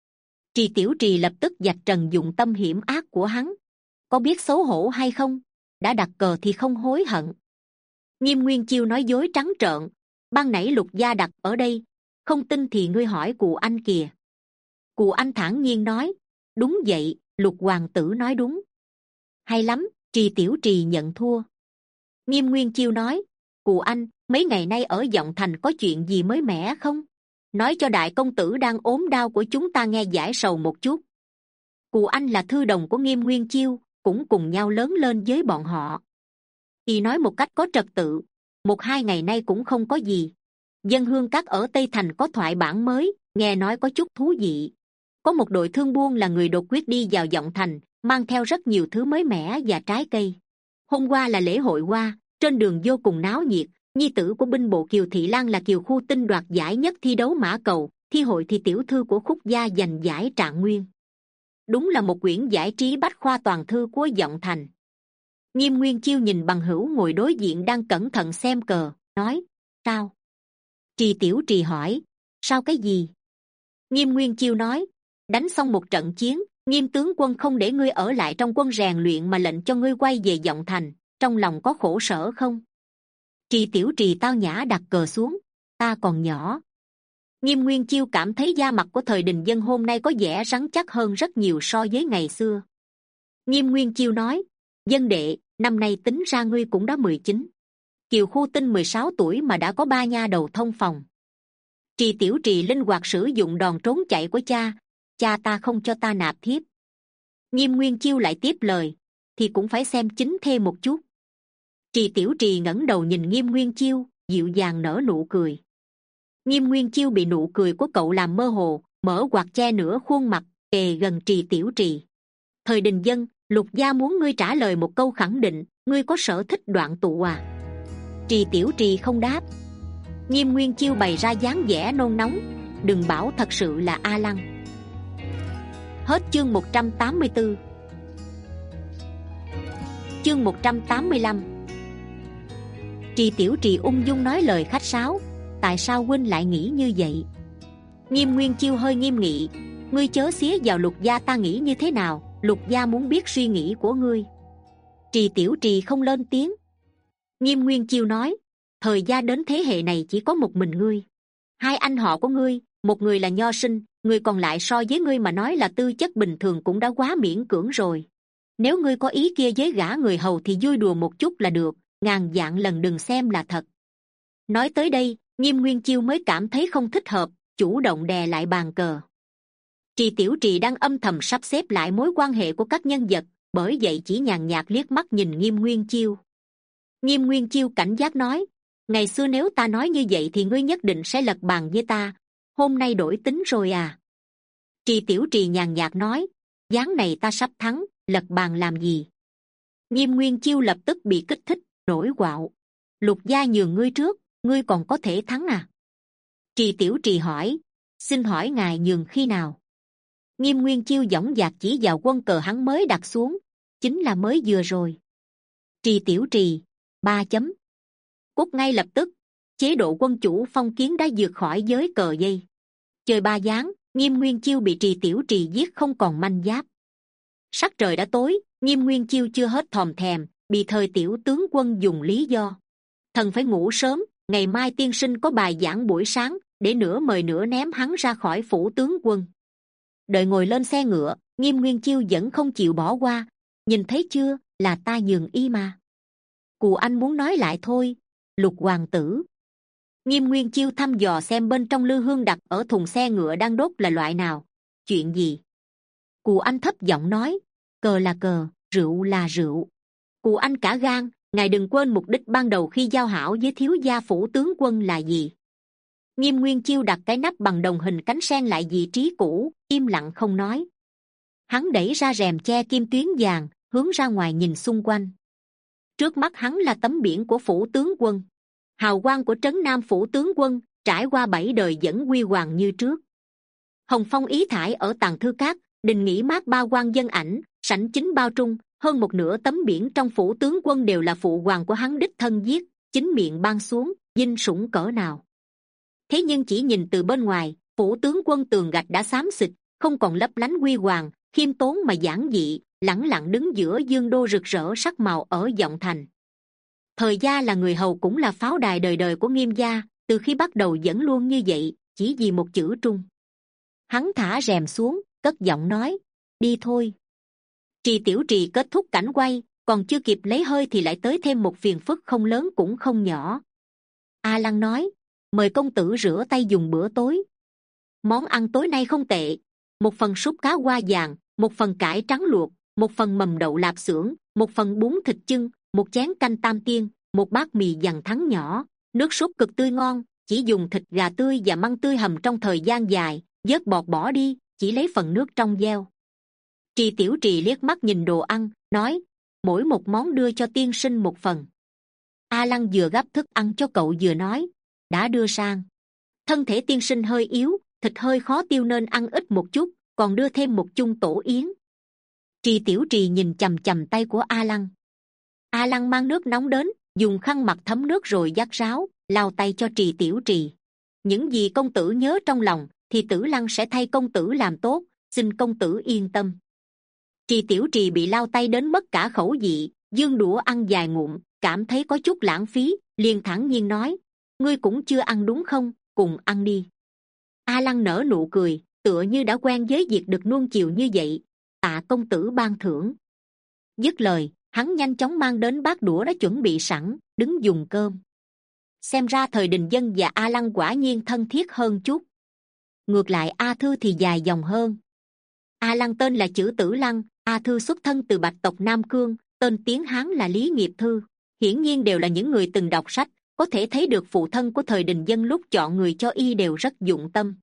Trì Tiểu Trì lập tức vạch trần dụng tâm hiểm ác của hắn. Có biết xấu hổ hay không? Đã đặt cờ thì không hối hận. Nghiêm Nguyên Chiêu nói dối trắng trợn, ban nãy Lục gia đặt ở đây, không tin thì ngươi hỏi Cụ Anh kìa. Cụ Anh thản nhiên nói, đúng vậy, Lục hoàng tử nói đúng. Hay lắm, Trì Tiểu Trì nhận thua. Nghiêm Nguyên Chiêu nói, Cụ Anh, mấy ngày nay ở Vọng Thành có chuyện gì mới mẻ không? Nói cho đại công tử đang ốm đau của chúng ta nghe giải sầu một chút. Cụ Anh là thư đồng của Nghiêm Nguyên Chiêu, cũng cùng nhau lớn lên với bọn họ. Y nói một cách có trật tự, một hai ngày nay cũng không có gì. Dân hương các ở Tây Thành có thoại bản mới, nghe nói có chút thú vị. Có một đội thương buôn là người đột quyết đi vào Vọng Thành, mang theo rất nhiều thứ mới mẻ và trái cây. Hôm qua là lễ hội hoa, trên đường vô cùng náo nhiệt. Nhi tử của binh bộ Kiều Thị Lan là Kiều Khu Tinh đoạt giải nhất thi đấu mã cầu, thi hội thì tiểu thư của Khúc gia giành giải trạng nguyên. Đúng là một quyển giải trí bách khoa toàn thư của Vọng Thành. Nghiêm Nguyên Chiêu nhìn bằng hữu ngồi đối diện đang cẩn thận xem cờ, nói, sao? Trì Tiểu Trì hỏi, sao cái gì? Nghiêm Nguyên Chiêu nói, đánh xong một trận chiến, Nghiêm tướng quân không để ngươi ở lại trong quân rèn luyện mà lệnh cho ngươi quay về Giọng Thành, trong lòng có khổ sở không? Trì Tiểu Trì tao nhã đặt cờ xuống, ta còn nhỏ. Nghiêm Nguyên Chiêu cảm thấy da mặt của thời Đình Dân hôm nay có vẻ rắn chắc hơn rất nhiều so với ngày xưa. Nghiêm Nguyên Chiêu nói, dân đệ, năm nay tính ra ngươi cũng đã mười chín. Kiều Khu Tinh mười sáu tuổi mà đã có ba nha đầu thông phòng. Trì Tiểu Trì linh hoạt sử dụng đòn trốn chạy của cha, cha ta không cho ta nạp thiếp. Nghiêm Nguyên Chiêu lại tiếp lời, thì cũng phải xem chính thê một chút. Trì Tiểu Trì ngẩng đầu nhìn Nghiêm Nguyên Chiêu, dịu dàng nở nụ cười. Nghiêm Nguyên Chiêu bị nụ cười của cậu làm mơ hồ, mở quạt che nửa khuôn mặt, kề gần Trì Tiểu Trì. Thời Đình Dân, Lục gia muốn ngươi trả lời một câu khẳng định, ngươi có sở thích đoạn tụ à? Trì Tiểu Trì không đáp. Nghiêm Nguyên Chiêu bày ra dáng vẻ nôn nóng, đừng bảo thật sự là A Lăng. Hết chương một trăm tám mươi tư. Chương một trăm tám mươi lăm. Trì Tiểu Trì ung dung nói lời khách sáo, tại sao huynh lại nghĩ như vậy? Nghiêm Nguyên Chiêu hơi nghiêm nghị, ngươi chớ xía vào Lục gia ta nghĩ như thế nào, Lục gia muốn biết suy nghĩ của ngươi. Trì Tiểu Trì không lên tiếng. Nghiêm Nguyên Chiêu nói, thời gia đến thế hệ này chỉ có một mình ngươi. Hai anh họ của ngươi, một người là nho sinh, người còn lại so với ngươi mà nói là tư chất bình thường cũng đã quá miễn cưỡng rồi. Nếu ngươi có ý kia với gã người hầu thì vui đùa một chút là được, ngàn vạn lần đừng xem là thật. Nói tới đây, Nghiêm Nguyên Chiêu mới cảm thấy không thích hợp, chủ động đè lại bàn cờ. Trì Tiểu Trì đang âm thầm sắp xếp lại mối quan hệ của các nhân vật, bởi vậy chỉ nhàn nhạt liếc mắt nhìn Nghiêm Nguyên Chiêu. Nghiêm Nguyên Chiêu cảnh giác nói, ngày xưa nếu ta nói như vậy thì ngươi nhất định sẽ lật bàn với ta, hôm nay đổi tính rồi à? Trì Tiểu Trì nhàn nhạt nói, ván này ta sắp thắng, lật bàn làm gì? Nghiêm Nguyên Chiêu lập tức bị kích thích, nổi quạo. Lục gia nhường ngươi trước, ngươi còn có thể thắng à? Trì Tiểu Trì hỏi, xin hỏi ngài nhường khi nào? Nghiêm Nguyên Chiêu dõng dạc chỉ vào quân cờ hắn mới đặt xuống, chính là mới vừa rồi. Trì Tiểu Trì, ba chấm. Cút ngay lập tức, chế độ quân chủ phong kiến đã vượt khỏi giới cờ dây. Chơi ba gián, Nghiêm Nguyên Chiêu bị Trì Tiểu Trì giết không còn manh giáp. Sắc trời đã tối, Nghiêm Nguyên Chiêu chưa hết thòm thèm, bị thời tiểu tướng quân dùng lý do. Thần phải ngủ sớm, ngày mai tiên sinh có bài giảng buổi sáng, để nửa mời nửa ném hắn ra khỏi phủ tướng quân. Đợi ngồi lên xe ngựa, Nghiêm Nguyên Chiêu vẫn không chịu bỏ qua. Nhìn thấy chưa, là ta nhường y mà. Cù anh muốn nói lại thôi, Lục hoàng tử. Nghiêm Nguyên Chiêu thăm dò xem bên trong lư hương đặt ở thùng xe ngựa đang đốt là loại nào. Chuyện gì? Cù anh thấp giọng nói, cờ là cờ, rượu là rượu. Cù anh cả gan, ngài đừng quên mục đích ban đầu khi giao hảo với thiếu gia phủ tướng quân là gì. Nghiêm Nguyên Chiêu đặt cái nắp bằng đồng hình cánh sen lại vị trí cũ, im lặng không nói. Hắn đẩy ra rèm che kim tuyến vàng, hướng ra ngoài nhìn xung quanh. Trước mắt hắn là tấm biển của phủ tướng quân. Hào quang của trấn Nam phủ tướng quân, trải qua bảy đời vẫn huy hoàng như trước. Hồng phong ý thải ở tàng thư cát, đình nghỉ mát ba quan dân ảnh, sảnh chính bao trung, hơn một nửa tấm biển trong phủ tướng quân đều là phụ hoàng của hắn đích thân viết, chính miệng ban xuống, dinh sủng cỡ nào. Thế nhưng chỉ nhìn từ bên ngoài, phủ tướng quân tường gạch đã xám xịt, không còn lấp lánh huy hoàng, khiêm tốn mà giản dị, lẳng lặng đứng giữa dương đô rực rỡ sắc màu ở Giọng Thành. Thời gia là người hầu cũng là pháo đài đời đời của Nghiêm gia, từ khi bắt đầu vẫn luôn như vậy, chỉ vì một chữ trung. Hắn thả rèm xuống, cất giọng nói, đi thôi. Trì Tiểu Trì kết thúc cảnh quay, còn chưa kịp lấy hơi thì lại tới thêm một phiền phức không lớn cũng không nhỏ. A Lăng nói, mời công tử rửa tay dùng bữa tối. Món ăn tối nay không tệ, một phần súp cá hoa vàng, một phần cải trắng luộc, một phần mầm đậu lạp xưởng, một phần bún thịt chưng, một chén canh tam tiên, một bát mì dằn thắng nhỏ, nước súp cực tươi ngon, chỉ dùng thịt gà tươi và măng tươi hầm trong thời gian dài, vớt bọt bỏ đi, chỉ lấy phần nước trong gieo. Trì Tiểu Trì liếc mắt nhìn đồ ăn, nói, mỗi một món đưa cho tiên sinh một phần. A Lăng vừa gắp thức ăn cho cậu vừa nói, đã đưa sang. Thân thể tiên sinh hơi yếu, thịt hơi khó tiêu nên ăn ít một chút, còn đưa thêm một chung tổ yến. Trì Tiểu Trì nhìn chằm chằm tay của A Lăng. A Lăng mang nước nóng đến, dùng khăn mặt thấm nước rồi vắt ráo, lau tay cho Trì Tiểu Trì. Những gì công tử nhớ trong lòng thì Tử Lăng sẽ thay công tử làm tốt, xin công tử yên tâm. Trì Tiểu Trì bị lao tay đến mất cả khẩu vị, giương đũa ăn vài ngụm, cảm thấy có chút lãng phí, liền thản nhiên nói: ngươi cũng chưa ăn đúng không, cùng ăn đi. A Lăng nở nụ cười, tựa như đã quen với việc được nuông chiều như vậy. Tạ công tử ban thưởng. Dứt lời, hắn nhanh chóng mang đến bát đũa đã chuẩn bị sẵn, đứng dùng cơm. Xem ra thời Đình Dân và A Lăng quả nhiên thân thiết hơn chút. Ngược lại A Thư thì dài dòng hơn. A Lăng tên là Chữ Tử Lăng, A Thư xuất thân từ Bạch tộc Nam Cương, tên tiếng Hán là Lý Nghiệp Thư. Hiển nhiên đều là những người từng đọc sách, có thể thấy được phụ thân của thời Đình Dân lúc chọn người cho y đều rất dụng tâm.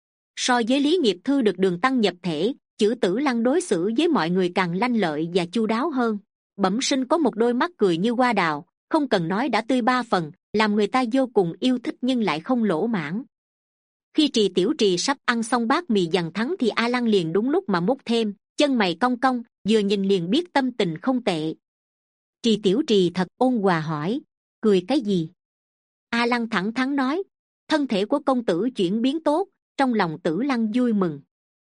So với Lý Nghiệp Thư được đường tăng nhập thể, Chữ Tử Lăng đối xử với mọi người càng lanh lợi và chu đáo hơn. Bẩm sinh có một đôi mắt cười như hoa đào, không cần nói đã tươi ba phần, làm người ta vô cùng yêu thích nhưng lại không lỗ mãn. Khi Trì Tiểu Trì sắp ăn xong bát mì dằn thắng thì A Lăng liền đúng lúc mà múc thêm, chân mày cong cong, vừa nhìn liền biết tâm tình không tệ. Trì Tiểu Trì thật ôn hòa hỏi: cười cái gì? A Lăng thẳng thắn nói: thân thể của công tử chuyển biến tốt. Trong lòng Tử Lăng vui mừng.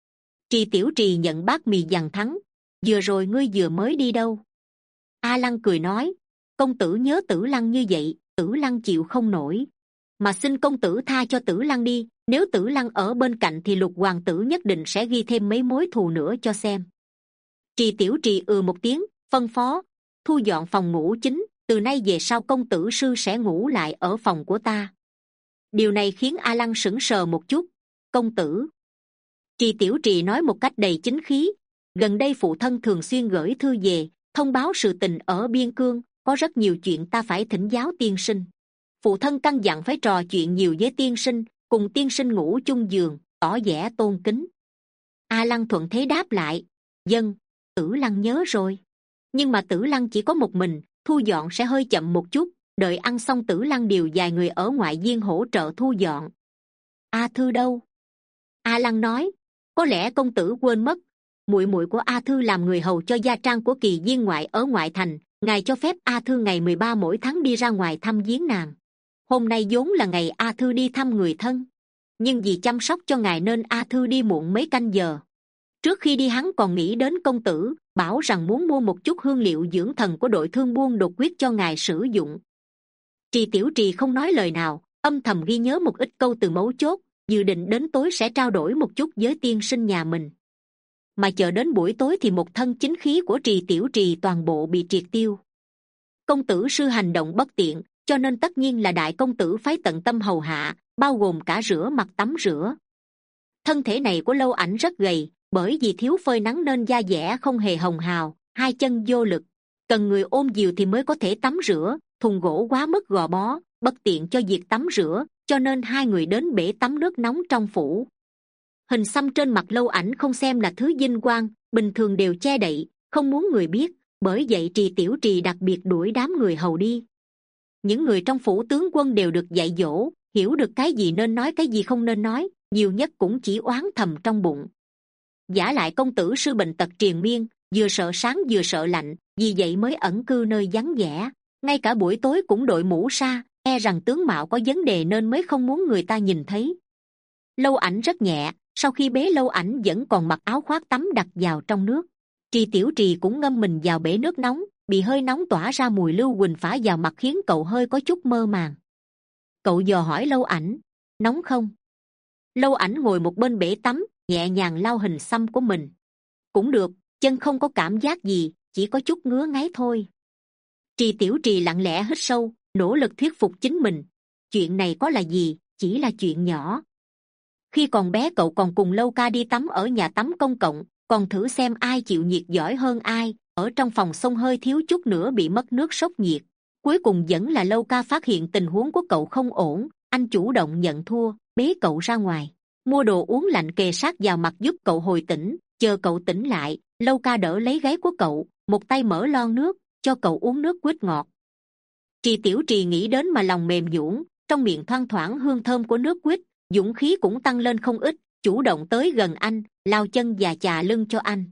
Trì Tiểu Trì nhận bát mì dằn thắng: vừa rồi ngươi vừa mới đi đâu? A Lăng cười nói: công tử nhớ Tử Lăng như vậy, Tử Lăng chịu không nổi, mà xin công tử tha cho Tử Lăng đi. Nếu Tử Lăng ở bên cạnh thì Lục hoàng tử nhất định sẽ ghi thêm mấy mối thù nữa cho xem. Trì Tiểu Trì ừ một tiếng, phân phó: thu dọn phòng ngủ chính, từ nay về sau công tử sư sẽ ngủ lại ở phòng của ta. Điều này khiến A Lăng sững sờ một chút. Công tử. Trì Tiểu Trì nói một cách đầy chính khí: gần đây phụ thân thường xuyên gửi thư về, thông báo sự tình ở biên cương, có rất nhiều chuyện ta phải thỉnh giáo tiên sinh. Phụ thân căn dặn phải trò chuyện nhiều với tiên sinh, cùng tiên sinh ngủ chung giường, tỏ vẻ tôn kính. A Lăng thuận thế đáp lại: vâng, Tử Lăng nhớ rồi. Nhưng mà Tử Lăng chỉ có một mình, thu dọn sẽ hơi chậm một chút, đợi ăn xong Tử Lăng điều vài người ở ngoại viên hỗ trợ thu dọn. A Thư đâu? A Lăng nói: có lẽ công tử quên mất, muội muội của A Thư làm người hầu cho gia trang của Kỳ viên ngoại ở ngoại thành, ngài cho phép A Thư ngày mười ba mỗi tháng đi ra ngoài thăm viếng nàng. Hôm nay vốn là ngày A Thư đi thăm người thân, nhưng vì chăm sóc cho ngài nên A Thư đi muộn mấy canh giờ. Trước khi đi hắn còn nghĩ đến công tử, bảo rằng muốn mua một chút hương liệu dưỡng thần của đội thương buôn đột quyết cho ngài sử dụng. Trì Tiểu Trì không nói lời nào, âm thầm ghi nhớ một ít câu từ mấu chốt, dự định đến tối sẽ trao đổi một chút với tiên sinh nhà mình. Mà chờ đến buổi tối thì một thân chính khí của Trì Tiểu Trì toàn bộ bị triệt tiêu. Công tử sư hành động bất tiện, cho nên tất nhiên là đại công tử phái tận tâm hầu hạ, bao gồm cả rửa mặt tắm rửa. Thân thể này của Lâu Ảnh rất gầy, bởi vì thiếu phơi nắng nên da dẻ không hề hồng hào, hai chân vô lực, cần người ôm dìu thì mới có thể tắm rửa. Thùng gỗ quá mức gò bó, bất tiện cho việc tắm rửa, cho nên hai người đến bể tắm nước nóng trong phủ. Hình xăm trên mặt Lâu Ảnh không xem là thứ vinh quang, bình thường đều che đậy, không muốn người biết, bởi vậy Trì Tiểu Trì đặc biệt đuổi đám người hầu đi. Những người trong phủ tướng quân đều được dạy dỗ, hiểu được cái gì nên nói cái gì không nên nói, nhiều nhất cũng chỉ oán thầm trong bụng. Giả lại công tử sư bệnh tật triền miên, vừa sợ sáng vừa sợ lạnh, vì vậy mới ẩn cư nơi vắng vẻ, ngay cả buổi tối cũng đội mũ sa, e rằng tướng mạo có vấn đề nên mới không muốn người ta nhìn thấy. Lâu Ảnh rất nhẹ, sau khi bế Lâu Ảnh vẫn còn mặc áo khoác tắm đặt vào trong nước. Trì Tiểu Trì cũng ngâm mình vào bể nước nóng, bị hơi nóng tỏa ra mùi lưu huỳnh phả vào mặt khiến cậu hơi có chút mơ màng. Cậu dò hỏi Lâu Ảnh: nóng không? Lâu Ảnh ngồi một bên bể tắm, nhẹ nhàng lau hình xăm của mình. Cũng được, chân không có cảm giác gì, chỉ có chút ngứa ngáy thôi. Trì Tiểu Trì lặng lẽ hít sâu, nỗ lực thuyết phục chính mình. Chuyện này có là gì, chỉ là chuyện nhỏ. Khi còn bé cậu còn cùng Lâu Ca đi tắm ở nhà tắm công cộng, còn thử xem ai chịu nhiệt giỏi hơn ai. Ở trong phòng sông hơi thiếu chút nữa bị mất nước sốc nhiệt. Cuối cùng vẫn là Lâu Ca phát hiện tình huống của cậu không ổn, anh chủ động nhận thua, bế cậu ra ngoài, mua đồ uống lạnh kề sát vào mặt giúp cậu hồi tỉnh. Chờ cậu tỉnh lại, Lâu Ca đỡ lấy gáy của cậu, một tay mở lon nước cho cậu uống nước quýt ngọt. Trì Tiểu Trì nghĩ đến mà lòng mềm nhũn, trong miệng thoang thoảng hương thơm của nước quýt, dũng khí cũng tăng lên không ít, chủ động tới gần anh, lao chân và chà lưng cho anh.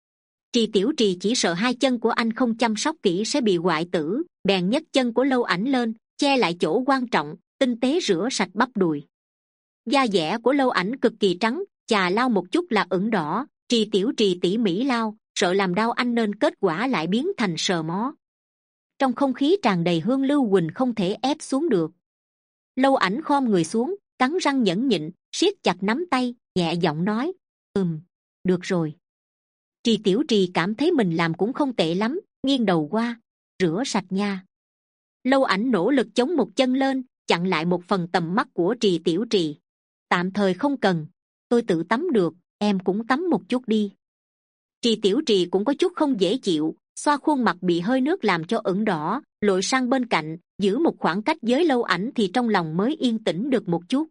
Trì Tiểu Trì chỉ sợ hai chân của anh không chăm sóc kỹ sẽ bị hoại tử, bèn nhấc chân của Lâu Ảnh lên, che lại chỗ quan trọng, tinh tế rửa sạch bắp đùi. Da dẻ của Lâu Ảnh cực kỳ trắng, chà lau một chút là ửng đỏ. Trì Tiểu Trì tỉ mỉ lau, sợ làm đau anh nên kết quả lại biến thành sờ mó. Trong không khí tràn đầy hương lưu huỳnh không thể ép xuống được. Lâu Ảnh khom người xuống, cắn răng nhẫn nhịn, siết chặt nắm tay, nhẹ giọng nói: ừm, được rồi. Trì Tiểu Trì cảm thấy mình làm cũng không tệ lắm, nghiêng đầu qua: rửa sạch nha. Lâu Ảnh nỗ lực chống một chân lên, chặn lại một phần tầm mắt của Trì Tiểu Trì. Tạm thời không cần, tôi tự tắm được, em cũng tắm một chút đi. Trì Tiểu Trì cũng có chút không dễ chịu, xoa khuôn mặt bị hơi nước làm cho ửng đỏ, lội sang bên cạnh, giữ một khoảng cách với Lâu Ảnh thì trong lòng mới yên tĩnh được một chút.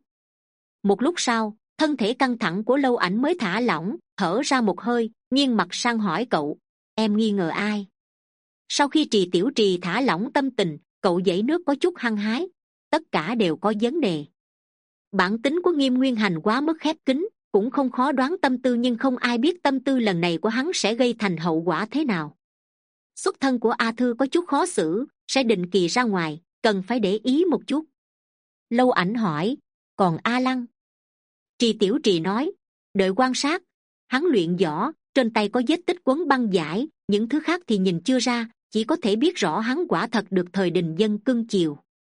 Một lúc sau, thân thể căng thẳng của Lâu Ảnh mới thả lỏng, thở ra một hơi, nghiêng mặt sang hỏi cậu: em nghi ngờ ai? Sau khi Trì Tiểu Trì thả lỏng tâm tình, cậu dãy nước có chút hăng hái: tất cả đều có vấn đề. Bản tính của Nghiêm Nguyên Hành quá mức khép kín, cũng không khó đoán tâm tư, nhưng không ai biết tâm tư lần này của hắn sẽ gây thành hậu quả thế nào. Xuất thân của A Thư có chút khó xử, sẽ định kỳ ra ngoài, cần phải để ý một chút. Lâu Ảnh hỏi: còn A Lăng? Trì Tiểu Trì nói: đợi quan sát. Hắn luyện võ, trên tay có vết tích quấn băng vải, những thứ khác thì nhìn chưa ra, chỉ có thể biết rõ hắn quả thật được thời Đình Dân cưng chiều.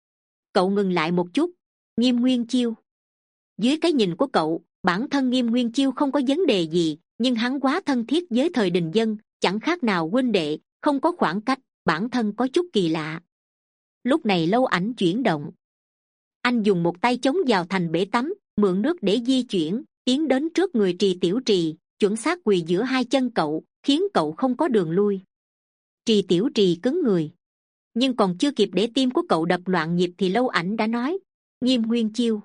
Cậu ngừng lại một chút: Nghiêm Nguyên Chiêu. Dưới cái nhìn của cậu, bản thân Nghiêm Nguyên Chiêu không có vấn đề gì, nhưng hắn quá thân thiết với thời Đình Dân, chẳng khác nào huynh đệ, không có khoảng cách, bản thân có chút kỳ lạ. Lúc này Lâu Ảnh chuyển động. Anh dùng một tay chống vào thành bể tắm, mượn nước để di chuyển, tiến đến trước người Trì Tiểu Trì, chuẩn xác quỳ giữa hai chân cậu, khiến cậu không có đường lui. Trì Tiểu Trì cứng người, nhưng còn chưa kịp để tim của cậu đập loạn nhịp thì Lâu Ảnh đã nói: Nghiêm Nguyên Chiêu.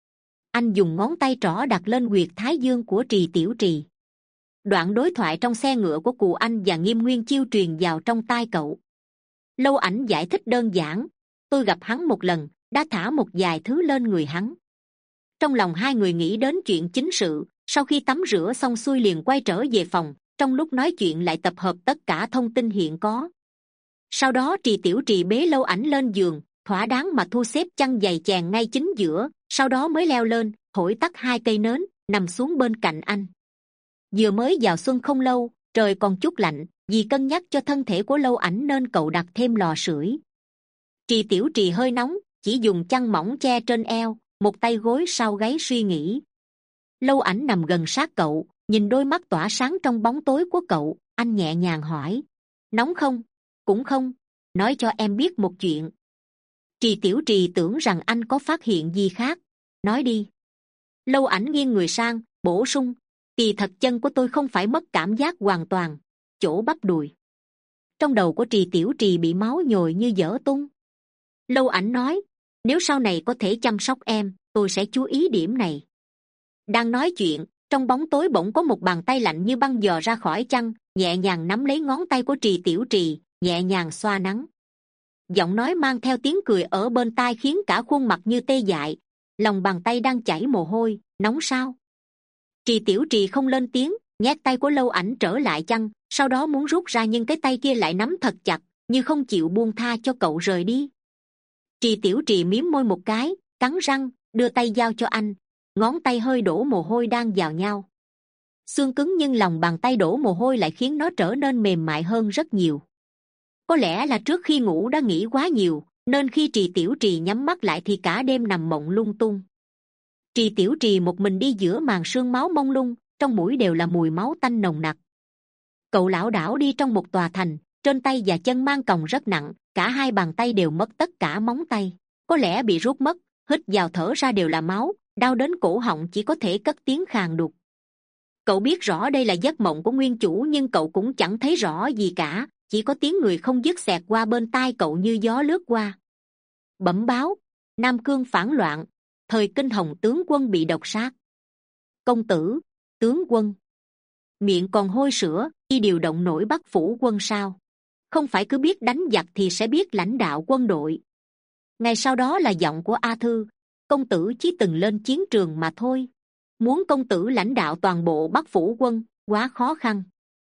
Anh dùng ngón tay trỏ đặt lên huyệt thái dương của Trì Tiểu Trì. Đoạn đối thoại trong xe ngựa của cụ anh và Nghiêm Nguyên Chiêu truyền vào trong tai cậu. Lâu Ảnh giải thích đơn giản: tôi gặp hắn một lần, đã thả một vài thứ lên người hắn. Trong lòng hai người nghĩ đến chuyện chính sự, sau khi tắm rửa xong xuôi liền quay trở về phòng, trong lúc nói chuyện lại tập hợp tất cả thông tin hiện có. Sau đó Trì Tiểu Trì bế Lâu Ảnh lên giường, thỏa đáng mà thu xếp chăn giày chèn ngay chính giữa, sau đó mới leo lên, thổi tắt hai cây nến, nằm xuống bên cạnh anh. Vừa mới vào xuân không lâu, trời còn chút lạnh, vì cân nhắc cho thân thể của Lâu Ảnh nên cậu đặt thêm lò sưởi. Trì Tiểu Trì hơi nóng, chỉ dùng chăn mỏng che trên eo, một tay gối sau gáy suy nghĩ. Lâu Ảnh nằm gần sát cậu, nhìn đôi mắt tỏa sáng trong bóng tối của cậu, anh nhẹ nhàng hỏi: nóng không? Cũng không. Nói cho em biết một chuyện. Trì Tiểu Trì tưởng rằng anh có phát hiện gì khác. Nói đi. Lâu Ảnh nghiêng người sang, bổ sung: kỳ thật chân của tôi không phải mất cảm giác hoàn toàn, chỗ bắp đùi. Trong đầu của Trì Tiểu Trì bị máu nhồi như dở tung. Lâu Ảnh nói: nếu sau này có thể chăm sóc em, tôi sẽ chú ý điểm này. Đang nói chuyện, trong bóng tối bỗng có một bàn tay lạnh như băng dò ra khỏi chăn, nhẹ nhàng nắm lấy ngón tay của Trì Tiểu Trì, nhẹ nhàng xoa nắng. Giọng nói mang theo tiếng cười ở bên tai khiến cả khuôn mặt như tê dại. Lòng bàn tay đang chảy mồ hôi, nóng sao? Trì Tiểu Trì không lên tiếng, nhét tay của Lâu Ảnh trở lại chăn, sau đó muốn rút ra nhưng cái tay kia lại nắm thật chặt, như không chịu buông tha cho cậu rời đi. Trì Tiểu Trì mím môi một cái, cắn răng, đưa tay giao cho anh, ngón tay hơi đổ mồ hôi đang vào nhau. Xương cứng nhưng lòng bàn tay đổ mồ hôi lại khiến nó trở nên mềm mại hơn rất nhiều. Có lẽ là trước khi ngủ đã nghĩ quá nhiều, nên khi Trì Tiểu Trì nhắm mắt lại thì cả đêm nằm mộng lung tung. Trì Tiểu Trì một mình đi giữa màn sương máu mông lung, trong mũi đều là mùi máu tanh nồng nặc. Cậu lảo đảo đi trong một tòa thành, trên tay và chân mang còng rất nặng, cả hai bàn tay đều mất tất cả móng tay, có lẽ bị rút mất, hít vào thở ra đều là máu, đau đến cổ họng chỉ có thể cất tiếng khàn đục. Cậu biết rõ đây là giấc mộng của nguyên chủ nhưng cậu cũng chẳng thấy rõ gì cả, chỉ có tiếng người không dứt xẹt qua bên tai cậu như gió lướt qua. Bẩm báo: Nam Cương phản loạn, thời Kinh Hồng tướng quân bị độc sát. Công tử, tướng quân. Miệng còn hôi sữa, y điều động nổi Bắc phủ quân sao? Không phải cứ biết đánh giặc thì sẽ biết lãnh đạo quân đội. Ngày sau đó là giọng của A Thư: công tử chỉ từng lên chiến trường mà thôi. Muốn công tử lãnh đạo toàn bộ Bắc phủ quân, quá khó khăn.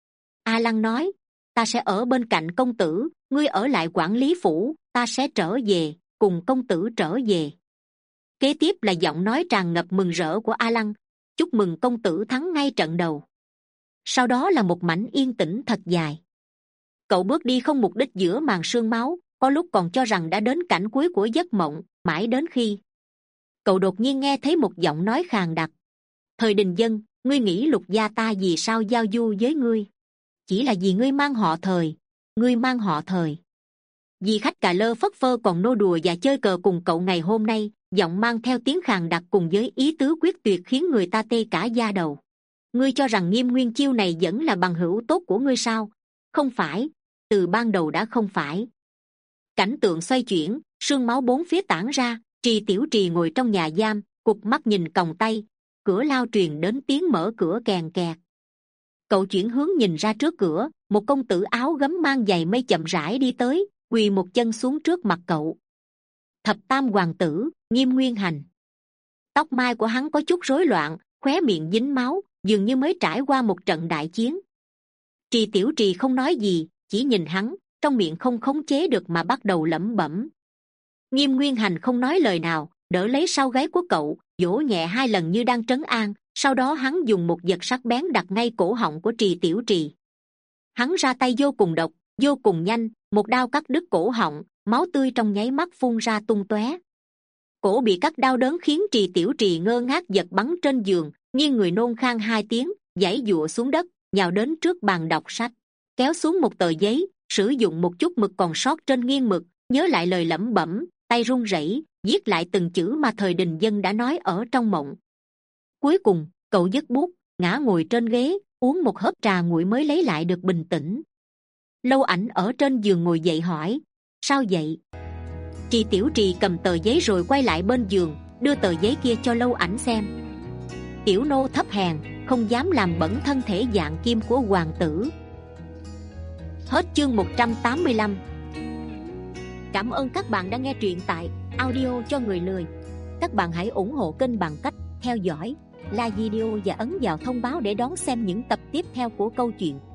A Lăng nói: ta sẽ ở bên cạnh công tử, ngươi ở lại quản lý phủ, ta sẽ trở về, cùng công tử trở về. Kế tiếp là giọng nói tràn ngập mừng rỡ của A Lăng: chúc mừng công tử thắng ngay trận đầu. Sau đó là một mảnh yên tĩnh thật dài. Cậu bước đi không mục đích giữa màn sương máu, có lúc còn cho rằng đã đến cảnh cuối của giấc mộng, mãi đến khi cậu đột nhiên nghe thấy một giọng nói khàn đặc: Thời Đình Dân, ngươi nghĩ Lục gia ta vì sao giao du với ngươi? Chỉ là vì ngươi mang họ Thời. Ngươi mang họ Thời vì khách cà lơ phất phơ còn nô đùa và chơi cờ cùng cậu ngày hôm nay. Giọng mang theo tiếng khàn đặc cùng với ý tứ quyết tuyệt khiến người ta tê cả da đầu. Ngươi cho rằng Nghiêm Nguyên Chiêu này vẫn là bằng hữu tốt của ngươi sao? Không phải, từ ban đầu đã không phải. Cảnh tượng xoay chuyển, sương máu bốn phía tản ra. Trì Tiểu Trì ngồi trong nhà giam, cụp mắt nhìn còng tay. Cửa lao truyền đến tiếng mở cửa kèn kẹt. Cậu chuyển hướng nhìn ra trước cửa, một công tử áo gấm mang giày mây chậm rãi đi tới, quỳ một chân xuống trước mặt cậu. Thập tam hoàng tử Nghiêm Nguyên Hành. Tóc mai của hắn có chút rối loạn, khóe miệng dính máu, dường như mới trải qua một trận đại chiến. Trì Tiểu Trì không nói gì, chỉ nhìn hắn, trong miệng không khống chế được mà bắt đầu lẩm bẩm. Nghiêm Nguyên Hành không nói lời nào, đỡ lấy sau gáy của cậu, vỗ nhẹ hai lần như đang trấn an. Sau đó hắn dùng một vật sắc bén đặt ngay cổ họng của Trì Tiểu Trì. Hắn ra tay vô cùng độc, vô cùng nhanh, một đao cắt đứt cổ họng, máu tươi trong nháy mắt phun ra tung tóe. Cổ bị cắt đau đớn khiến Trì Tiểu Trì ngơ ngác giật bắn trên giường, nghiêng người nôn khan hai tiếng, giãy giụa xuống đất, nhào đến trước bàn đọc sách, kéo xuống một tờ giấy, sử dụng một chút mực còn sót trên nghiêng mực, nhớ lại lời lẩm bẩm, tay run rẩy viết lại từng chữ mà Thời Đình Dân đã nói ở trong mộng. Cuối cùng cậu dứt bút, ngã ngồi trên ghế, uống một hớp trà nguội mới lấy lại được bình tĩnh. Lâu Ảnh ở trên giường ngồi dậy hỏi: sao vậy? Trì Tiểu Trì cầm tờ giấy rồi quay lại bên giường, đưa tờ giấy kia cho Lâu Ảnh xem. Tiểu nô thấp hèn, không dám làm bẩn thân thể dạng kim của hoàng tử. Hết chương một trăm tám mươi lăm. Cảm ơn các bạn đã nghe truyện tại audio cho người lười. Các bạn hãy ủng hộ kênh bằng cách theo dõi, like video và ấn vào thông báo để đón xem những tập tiếp theo của câu chuyện.